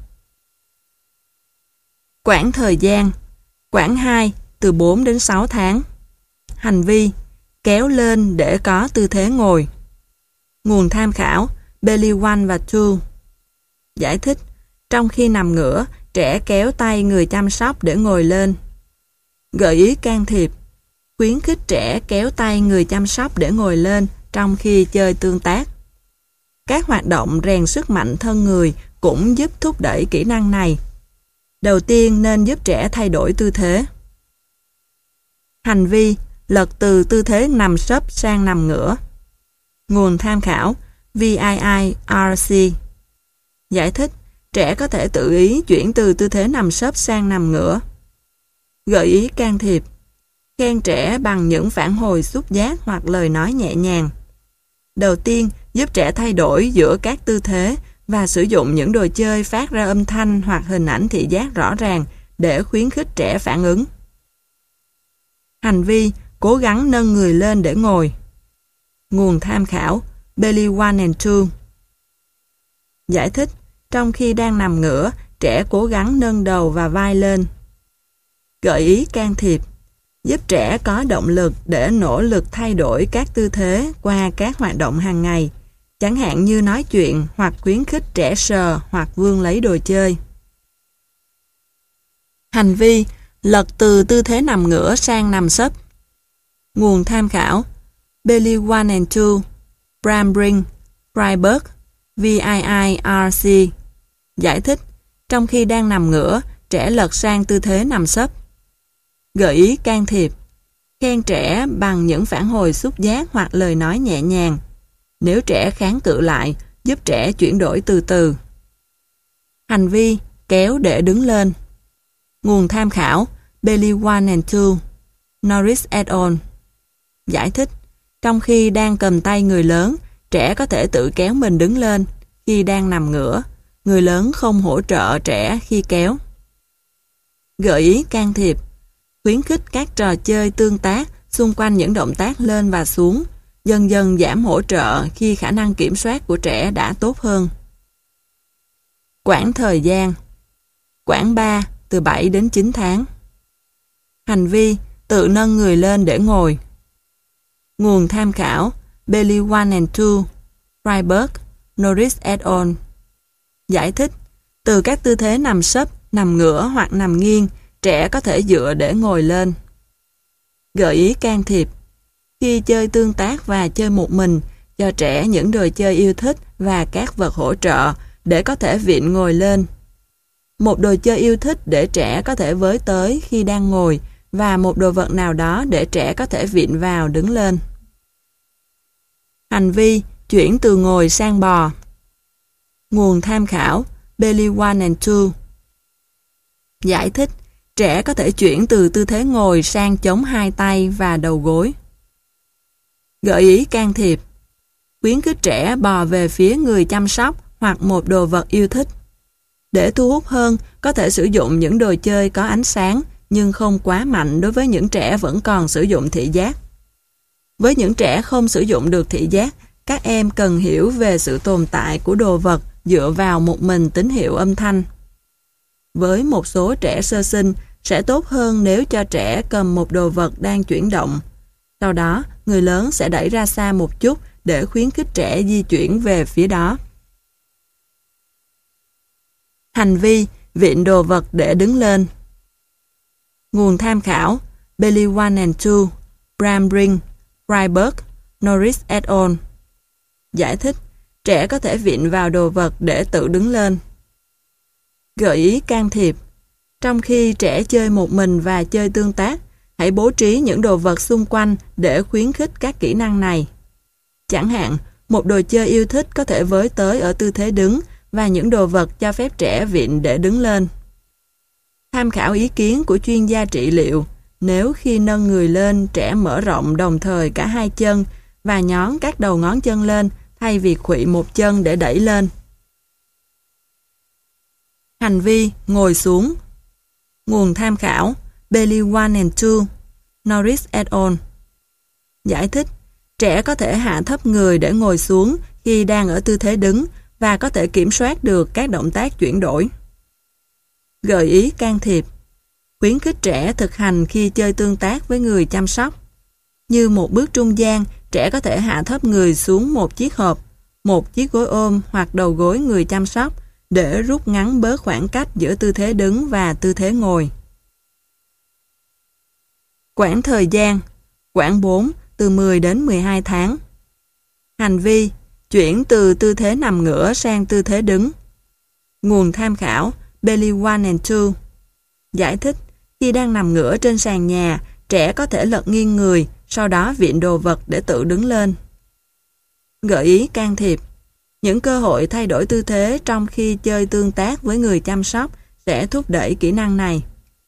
Quãng thời gian: khoảng 2, từ 4 đến 6 tháng. Hành vi: kéo lên để có tư thế ngồi. Nguồn tham khảo: Bailey 1 và 2. Giải thích: trong khi nằm ngửa, trẻ kéo tay người chăm sóc để ngồi lên. Gợi ý can thiệp: khuyến khích trẻ kéo tay người chăm sóc để ngồi lên trong khi chơi tương tác. Các hoạt động rèn sức mạnh thân người cũng giúp thúc đẩy kỹ năng này. Đầu tiên, nên giúp trẻ thay đổi tư thế. Hành vi: lật từ tư thế nằm sấp sang nằm ngửa. Nguồn tham khảo: VIIRC. Giải thích: trẻ có thể tự ý chuyển từ tư thế nằm sấp sang nằm ngửa. Gợi ý can thiệp: khen trẻ bằng những phản hồi xúc giác hoặc lời nói nhẹ nhàng. Đầu tiên, giúp trẻ thay đổi giữa các tư thế và sử dụng những đồ chơi phát ra âm thanh hoặc hình ảnh thị giác rõ ràng để khuyến khích trẻ phản ứng. Hành vi: cố gắng nâng người lên để ngồi. Nguồn tham khảo: Bailey 1 and 2. Giải thích: trong khi đang nằm ngửa, trẻ cố gắng nâng đầu và vai lên. Gợi ý can thiệp: giúp trẻ có động lực để nỗ lực thay đổi các tư thế qua các hoạt động hàng ngày, chẳng hạn như nói chuyện hoặc khuyến khích trẻ sờ hoặc vươn lấy đồ chơi. Hành vi: lật từ tư thế nằm ngửa sang nằm sấp. Nguồn tham khảo: Bailey 1 and 2, Brambrink, Freiberg, VIIRC. Giải thích: trong khi đang nằm ngửa, trẻ lật sang tư thế nằm sấp. Gợi ý can thiệp: khen trẻ bằng những phản hồi xúc giác hoặc lời nói nhẹ nhàng. Nếu trẻ kháng cự lại, giúp trẻ chuyển đổi từ từ. Hành vi: kéo để đứng lên. Nguồn tham khảo: Bailey 1 and 2, Norris et al. Giải thích: trong khi đang cầm tay người lớn, trẻ có thể tự kéo mình đứng lên. Khi đang nằm ngửa, người lớn không hỗ trợ trẻ khi kéo. Gợi ý can thiệp: khuyến khích các trò chơi tương tác xung quanh những động tác lên và xuống, dần dần giảm hỗ trợ khi khả năng kiểm soát của trẻ đã tốt hơn. Quãng thời gian: quãng 3, từ 7 đến 9 tháng. Hành vi: tự nâng người lên để ngồi. Nguồn tham khảo: Bailey 1 and 2, Freiberg, Norris et al. Giải thích: từ các tư thế nằm sấp, nằm ngửa hoặc nằm nghiêng, trẻ có thể dựa để ngồi lên. Gợi ý can thiệp: khi chơi tương tác và chơi một mình, cho trẻ những đồ chơi yêu thích và các vật hỗ trợ để có thể vịn ngồi lên. Một đồ chơi yêu thích để trẻ có thể với tới khi đang ngồi và một đồ vật nào đó để trẻ có thể vịn vào đứng lên. Hành vi: chuyển từ ngồi sang bò. Nguồn tham khảo: Bailey 1 and 2. Giải thích: trẻ có thể chuyển từ tư thế ngồi sang chống hai tay và đầu gối. Gợi ý can thiệp: khuyến khích trẻ bò về phía người chăm sóc hoặc một đồ vật yêu thích. Để thu hút hơn, có thể sử dụng những đồ chơi có ánh sáng, nhưng không quá mạnh đối với những trẻ vẫn còn sử dụng thị giác. Với những trẻ không sử dụng được thị giác, các em cần hiểu về sự tồn tại của đồ vật dựa vào một mình tín hiệu âm thanh. Với một số trẻ sơ sinh, sẽ tốt hơn nếu cho trẻ cầm một đồ vật đang chuyển động. Sau đó, người lớn sẽ đẩy ra xa một chút để khuyến khích trẻ di chuyển về phía đó. Hành vi: vịn đồ vật để đứng lên. Nguồn tham khảo: Bailey 1 and 2, Brambrink, Freiberg, Norris et al. Giải thích: trẻ có thể vịn vào đồ vật để tự đứng lên. Gợi ý can thiệp: trong khi trẻ chơi một mình và chơi tương tác, hãy bố trí những đồ vật xung quanh để khuyến khích các kỹ năng này. Chẳng hạn, một đồ chơi yêu thích có thể với tới ở tư thế đứng và những đồ vật cho phép trẻ vịn để đứng lên. Tham khảo ý kiến của chuyên gia trị liệu, nếu khi nâng người lên, trẻ mở rộng đồng thời cả hai chân và nhón các đầu ngón chân lên thay vì khuỵu một chân để đẩy lên. Hành vi: ngồi xuống. Nguồn tham khảo: Bailey 1 and 2, Norris et al. Giải thích: trẻ có thể hạ thấp người để ngồi xuống khi đang ở tư thế đứng và có thể kiểm soát được các động tác chuyển đổi. Gợi ý can thiệp: khuyến khích trẻ thực hành khi chơi tương tác với người chăm sóc. Như một bước trung gian, trẻ có thể hạ thấp người xuống một chiếc hộp, một chiếc gối ôm hoặc đầu gối người chăm sóc để rút ngắn bớt khoảng cách giữa tư thế đứng và tư thế ngồi. Quãng thời gian: quãng 4, từ 10 đến 12 tháng. Hành vi: chuyển từ tư thế nằm ngửa sang tư thế đứng. Nguồn tham khảo: Bailey 1 and 2. Giải thích: khi đang nằm ngửa trên sàn nhà, trẻ có thể lật nghiêng người, sau đó vịn đồ vật để tự đứng lên. Gợi ý can thiệp: những cơ hội thay đổi tư thế trong khi chơi tương tác với người chăm sóc sẽ thúc đẩy kỹ năng này.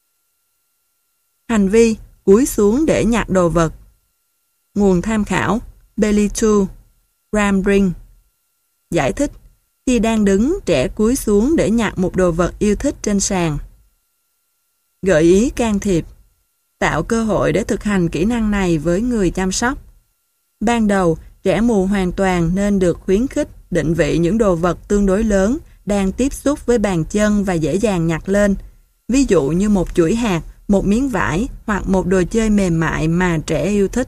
Hành vi: cúi xuống để nhặt đồ vật. Nguồn tham khảo: Bailey 2, Brambrink. Giải thích: khi đang đứng, trẻ cúi xuống để nhặt một đồ vật yêu thích trên sàn. Gợi ý can thiệp: tạo cơ hội để thực hành kỹ năng này với người chăm sóc. Ban đầu, trẻ mù hoàn toàn nên được khuyến khích định vị những đồ vật tương đối lớn đang tiếp xúc với bàn chân và dễ dàng nhặt lên, ví dụ như một chuỗi hạt, một miếng vải hoặc một đồ chơi mềm mại mà trẻ yêu thích.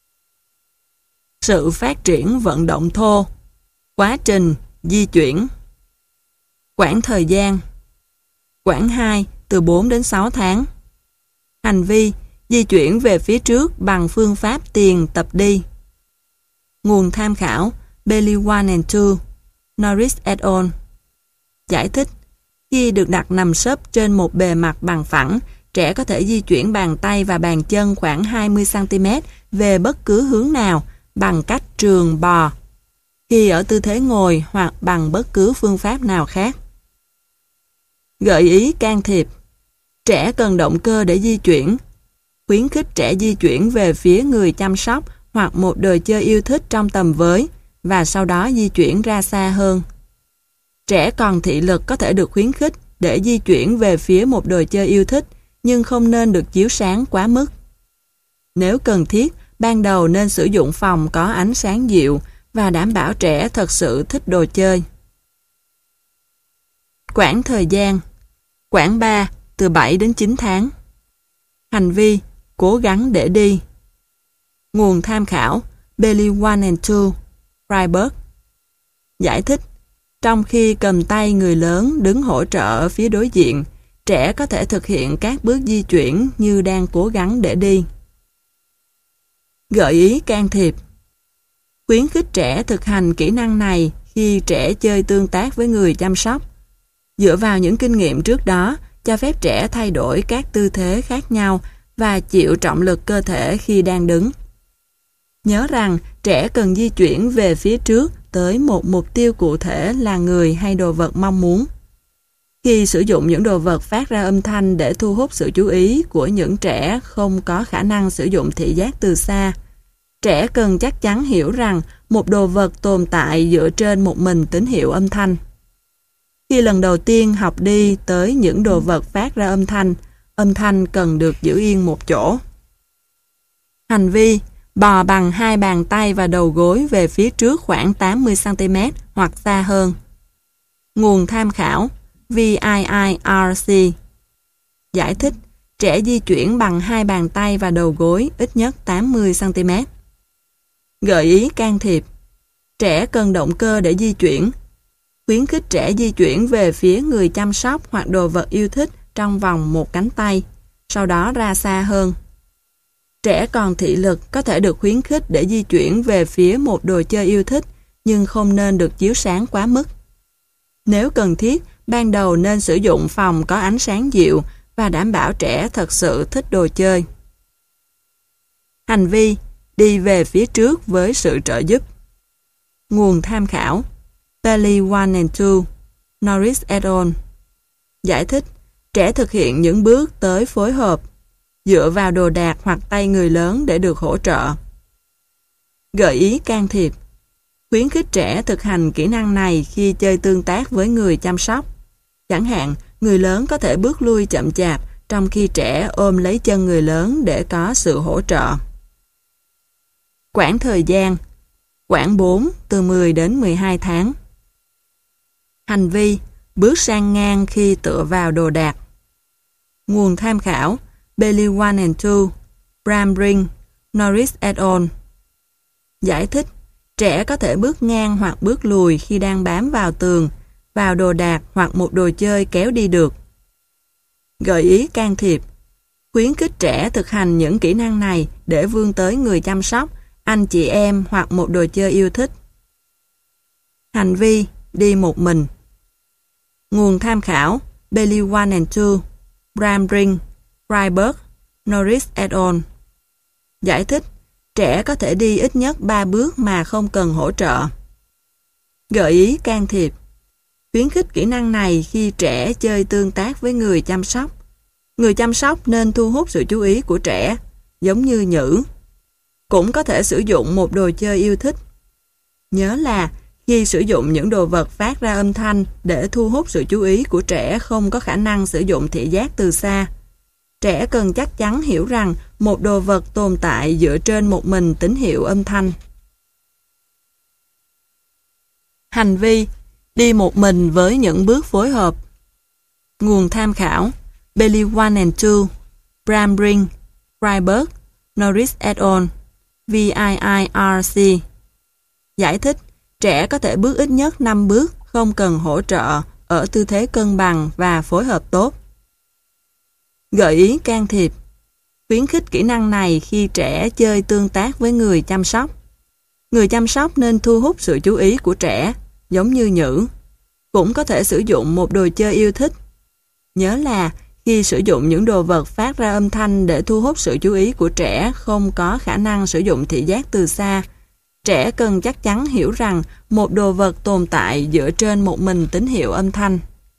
Sự phát triển vận động thô. Quá trình di chuyển. Quãng thời gian: quãng 2, từ 4 đến 6 tháng. Hành vi: di chuyển về phía trước bằng phương pháp tiền tập đi. Nguồn tham khảo: Bailey 1 and 2, Norris et al. Giải thích: khi được đặt nằm sấp trên một bề mặt bằng phẳng, trẻ có thể di chuyển bàn tay và bàn chân khoảng 20 cm về bất cứ hướng nào bằng cách trườn bò, khi ở tư thế ngồi hoặc bằng bất cứ phương pháp nào khác. Gợi ý can thiệp: trẻ cần động cơ để di chuyển. Khuyến khích trẻ di chuyển về phía người chăm sóc hoặc một đồ chơi yêu thích trong tầm với và sau đó di chuyển ra xa hơn. Trẻ còn thị lực có thể được khuyến khích để di chuyển về phía một đồ chơi yêu thích, nhưng không nên được chiếu sáng quá mức. Nếu cần thiết, ban đầu nên sử dụng phòng có ánh sáng dịu và đảm bảo trẻ thật sự thích đồ chơi. Quãng thời gian: Quãng 3, từ 7 đến 9 tháng. Hành vi: cố gắng để đi. Nguồn tham khảo: Bailey 1 and 2, Freiberg. Giải thích: trong khi cầm tay người lớn đứng hỗ trợ ở phía đối diện, trẻ có thể thực hiện các bước di chuyển như đang cố gắng để đi. Gợi ý can thiệp: khuyến khích trẻ thực hành kỹ năng này khi trẻ chơi tương tác với người chăm sóc. Dựa vào những kinh nghiệm trước đó, cho phép trẻ thay đổi các tư thế khác nhau và chịu trọng lực cơ thể khi đang đứng. Nhớ rằng trẻ cần di chuyển về phía trước tới một mục tiêu cụ thể là người hay đồ vật mong muốn. Khi sử dụng những đồ vật phát ra âm thanh để thu hút sự chú ý của những trẻ không có khả năng sử dụng thị giác từ xa, trẻ cần chắc chắn hiểu rằng một đồ vật tồn tại dựa trên một mình tín hiệu âm thanh. Khi lần đầu tiên học đi tới những đồ vật phát ra âm thanh cần được giữ yên một chỗ. Hành vi: bò bằng hai bàn tay và đầu gối về phía trước khoảng 80 cm hoặc xa hơn. Nguồn tham khảo: VIIRC. Giải thích: trẻ di chuyển bằng hai bàn tay và đầu gối ít nhất 80 cm. Gợi ý can thiệp: trẻ cần động cơ để di chuyển. Khuyến khích trẻ di chuyển về phía người chăm sóc hoặc đồ vật yêu thích trong vòng một cánh tay, sau đó ra xa hơn. Trẻ còn thị lực có thể được khuyến khích để di chuyển về phía một đồ chơi yêu thích, nhưng không nên được chiếu sáng quá mức. Nếu cần thiết, ban đầu nên sử dụng phòng có ánh sáng dịu và đảm bảo trẻ thật sự thích đồ chơi. Hành vi: đi về phía trước với sự trợ giúp. Nguồn tham khảo: Bailey 1 and 2, Norris et al. Giải thích: trẻ thực hiện những bước tới phối hợp, dựa vào đồ đạc hoặc tay người lớn để được hỗ trợ. Gợi ý can thiệp: khuyến khích trẻ thực hành kỹ năng này khi chơi tương tác với người chăm sóc. Chẳng hạn, người lớn có thể bước lui chậm chạp trong khi trẻ ôm lấy chân người lớn để có sự hỗ trợ. Quãng thời gian: quãng 4, từ 10 đến 12 tháng. Hành vi: bước sang ngang khi tựa vào đồ đạc. Nguồn tham khảo: Bailey 1 and 2, Bramring, Norris et al. Giải thích: trẻ có thể bước ngang hoặc bước lùi khi đang bám vào tường, vào đồ đạc hoặc một đồ chơi kéo đi được. Gợi ý can thiệp: khuyến khích trẻ thực hành những kỹ năng này để vươn tới người chăm sóc, anh chị em hoặc một đồ chơi yêu thích. Hành vi: đi một mình. Nguồn tham khảo: Bailey 1 and 2, Bramring, Freiberg, Norris et al. Giải thích: trẻ có thể đi ít nhất 3 bước mà không cần hỗ trợ. Gợi ý can thiệp: khuyến khích kỹ năng này khi trẻ chơi tương tác với người chăm sóc. Người chăm sóc nên thu hút sự chú ý của trẻ, giống như nhữ. Cũng có thể sử dụng một đồ chơi yêu thích. Nhớ là khi sử dụng những đồ vật phát ra âm thanh để thu hút sự chú ý của trẻ không có khả năng sử dụng thị giác từ xa, trẻ cần chắc chắn hiểu rằng một đồ vật tồn tại dựa trên một mình tín hiệu âm thanh. Hành vi: đi một mình với những bước phối hợp. Nguồn tham khảo: Bailey 1 and 2, Bramring, Freiberg, Norris et al. VIIRC. Giải thích: trẻ có thể bước ít nhất 5 bước không cần hỗ trợ ở tư thế cân bằng và phối hợp tốt. Gợi ý can thiệp. Khuyến khích kỹ năng này khi trẻ chơi tương tác với người chăm sóc. Người chăm sóc nên thu hút sự chú ý của trẻ, giống như nhữ. Cũng có thể sử dụng một đồ chơi yêu thích. Nhớ là khi sử dụng những đồ vật phát ra âm thanh để thu hút sự chú ý của trẻ không có khả năng sử dụng thị giác từ xa, trẻ cần chắc chắn hiểu rằng một đồ vật tồn tại dựa trên một mình tín hiệu âm thanh.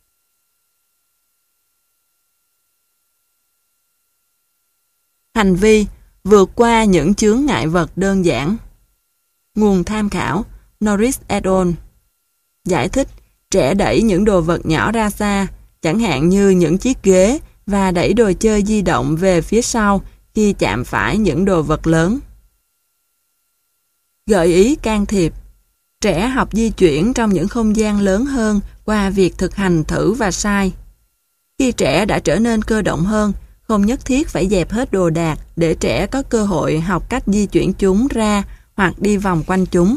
Hành vi vượt qua những chướng ngại vật đơn giản. Nguồn tham khảo Norris et al. Giải thích, trẻ đẩy những đồ vật nhỏ ra xa, chẳng hạn như những chiếc ghế, và đẩy đồ chơi di động về phía sau khi chạm phải những đồ vật lớn. Gợi ý can thiệp. Trẻ học di chuyển trong những không gian lớn hơn qua việc thực hành thử và sai. Khi trẻ đã trở nên cơ động hơn, không nhất thiết phải dẹp hết đồ đạc để trẻ có cơ hội học cách di chuyển chúng ra hoặc đi vòng quanh chúng.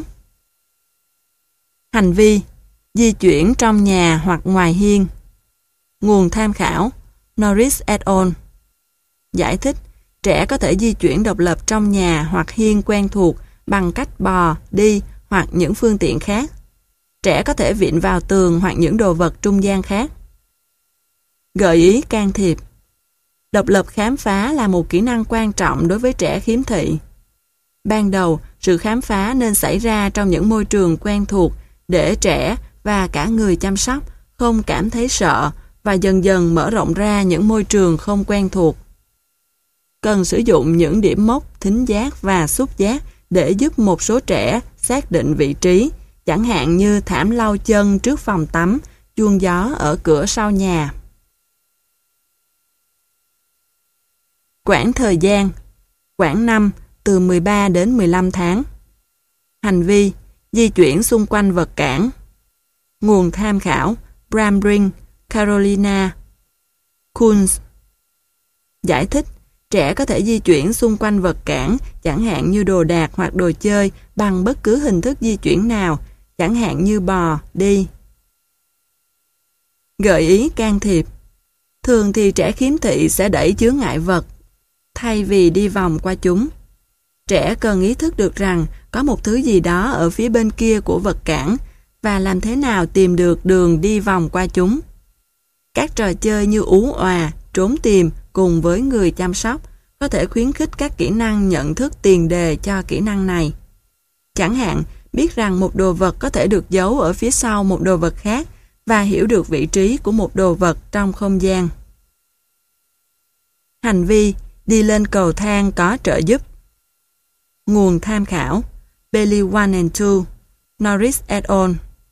Hành vi di chuyển trong nhà hoặc ngoài hiên. Nguồn tham khảo Norris et al. Giải thích, trẻ có thể di chuyển độc lập trong nhà hoặc hiên quen thuộc bằng cách bò, đi hoặc những phương tiện khác. Trẻ có thể vịn vào tường hoặc những đồ vật trung gian khác. Gợi ý can thiệp. Độc lập khám phá là một kỹ năng quan trọng đối với trẻ khiếm thị. Ban đầu, sự khám phá nên xảy ra trong những môi trường quen thuộc để trẻ và cả người chăm sóc không cảm thấy sợ và dần dần mở rộng ra những môi trường không quen thuộc. Cần sử dụng những điểm mốc thính giác và xúc giác để giúp một số trẻ xác định vị trí, chẳng hạn như thảm lau chân trước phòng tắm, chuông gió ở cửa sau nhà. Quãng thời gian. Quãng năm từ 13 đến 15 tháng. Hành vi di chuyển xung quanh vật cản. Nguồn tham khảo Brambrink, Carolina, Kunz. Giải thích, trẻ có thể di chuyển xung quanh vật cản, chẳng hạn như đồ đạc hoặc đồ chơi, bằng bất cứ hình thức di chuyển nào, chẳng hạn như bò, đi. Gợi ý can thiệp. Thường thì trẻ khiếm thị sẽ đẩy chướng ngại vật, thay vì đi vòng qua chúng. Trẻ cần ý thức được rằng có một thứ gì đó ở phía bên kia của vật cản và làm thế nào tìm được đường đi vòng qua chúng. Các trò chơi như ú òa, trốn tìm cùng với người chăm sóc có thể khuyến khích các kỹ năng nhận thức tiền đề cho kỹ năng này. Chẳng hạn, biết rằng một đồ vật có thể được giấu ở phía sau một đồ vật khác và hiểu được vị trí của một đồ vật trong không gian. Hành vi đi lên cầu thang có trợ giúp. Nguồn tham khảo Bailey 1 and 2, Norris et al.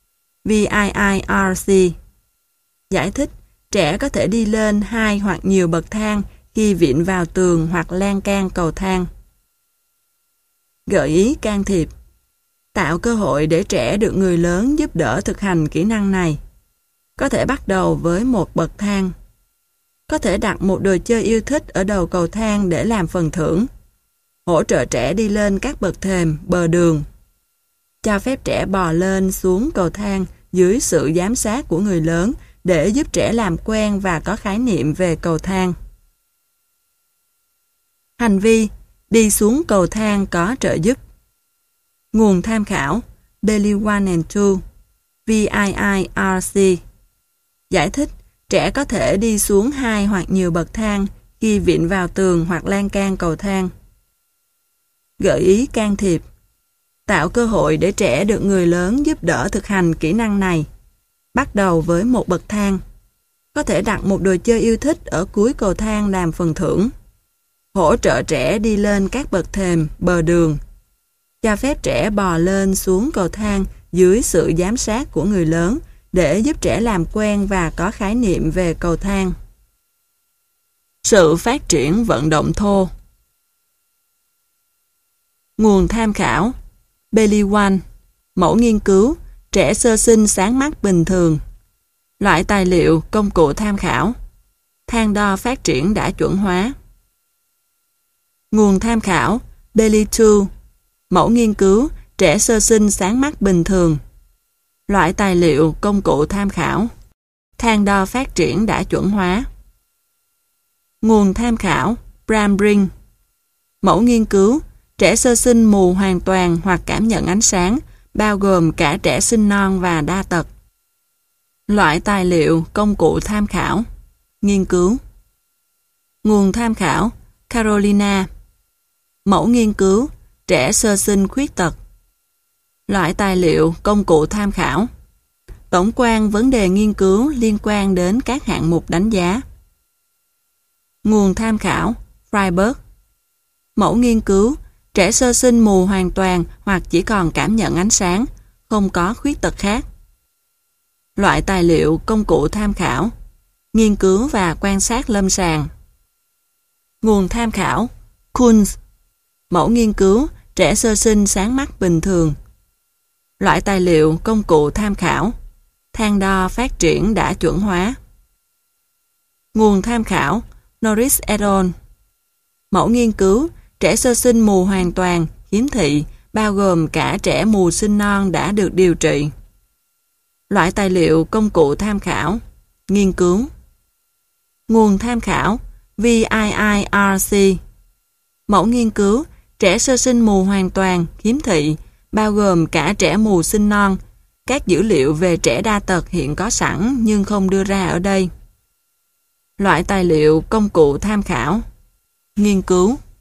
VIIRC. Giải thích, trẻ có thể đi lên 2 hoặc nhiều bậc thang khi vịn vào tường hoặc lan can cầu thang. Gợi ý can thiệp. Tạo cơ hội để trẻ được người lớn giúp đỡ thực hành kỹ năng này. Có thể bắt đầu với một bậc thang. Có thể đặt một đồ chơi yêu thích ở đầu cầu thang để làm phần thưởng. Hỗ trợ trẻ đi lên các bậc thềm, bờ đường. Cho phép trẻ bò lên xuống cầu thang dưới sự giám sát của người lớn để giúp trẻ làm quen và có khái niệm về cầu thang. Hành vi đi xuống cầu thang có trợ giúp. Nguồn tham khảo Bailey 1 and 2, VIIRC. Giải thích, trẻ có thể đi xuống 2 hoặc nhiều bậc thang khi vịn vào tường hoặc lan can cầu thang. Gợi ý can thiệp. Tạo cơ hội để trẻ được người lớn giúp đỡ thực hành kỹ năng này. Bắt đầu với một bậc thang. Có thể đặt một đồ chơi yêu thích ở cuối cầu thang làm phần thưởng. Hỗ trợ trẻ đi lên các bậc thềm, bờ đường. Cho phép trẻ bò lên xuống cầu thang dưới sự giám sát của người lớn để giúp trẻ làm quen và có khái niệm về cầu thang. Sự phát triển vận động thô. Nguồn tham khảo Bailey 1, mẫu nghiên cứu, trẻ sơ sinh sáng mắt bình thường. Loại tài liệu, công cụ tham khảo, thang đo phát triển đã chuẩn hóa. Nguồn tham khảo Bailey 2, mẫu nghiên cứu, trẻ sơ sinh sáng mắt bình thường. Loại tài liệu, công cụ tham khảo, thang đo phát triển đã chuẩn hóa. Nguồn tham khảo Bram-Brink. Mẫu nghiên cứu trẻ sơ sinh mù hoàn toàn hoặc cảm nhận ánh sáng, bao gồm cả trẻ sinh non và đa tật. Loại tài liệu, công cụ tham khảo. Nghiên cứu. Nguồn tham khảo Carolina. Mẫu nghiên cứu trẻ sơ sinh khuyết tật. Loại tài liệu, công cụ tham khảo. Tổng quan vấn đề nghiên cứu liên quan đến các hạng mục đánh giá. Nguồn tham khảo Freiberg. Mẫu nghiên cứu trẻ sơ sinh mù hoàn toàn hoặc chỉ còn cảm nhận ánh sáng, không có khuyết tật khác. Loại tài liệu, công cụ tham khảo. Nghiên cứu và quan sát lâm sàng. Nguồn tham khảo Kunz. Mẫu nghiên cứu trẻ sơ sinh sáng mắt bình thường. Loại tài liệu, công cụ tham khảo. Thang đo phát triển đã chuẩn hóa. Nguồn tham khảo Norris et al. Mẫu nghiên cứu trẻ sơ sinh mù hoàn toàn, khiếm thị, bao gồm cả trẻ mù sinh non đã được điều trị. Loại tài liệu, công cụ tham khảo. Nghiên cứu. Nguồn tham khảo VIIRC. Mẫu nghiên cứu trẻ sơ sinh mù hoàn toàn, khiếm thị, bao gồm cả trẻ mù sinh non. Các dữ liệu về trẻ đa tật hiện có sẵn nhưng không đưa ra ở đây. Loại tài liệu, công cụ tham khảo. Nghiên cứu.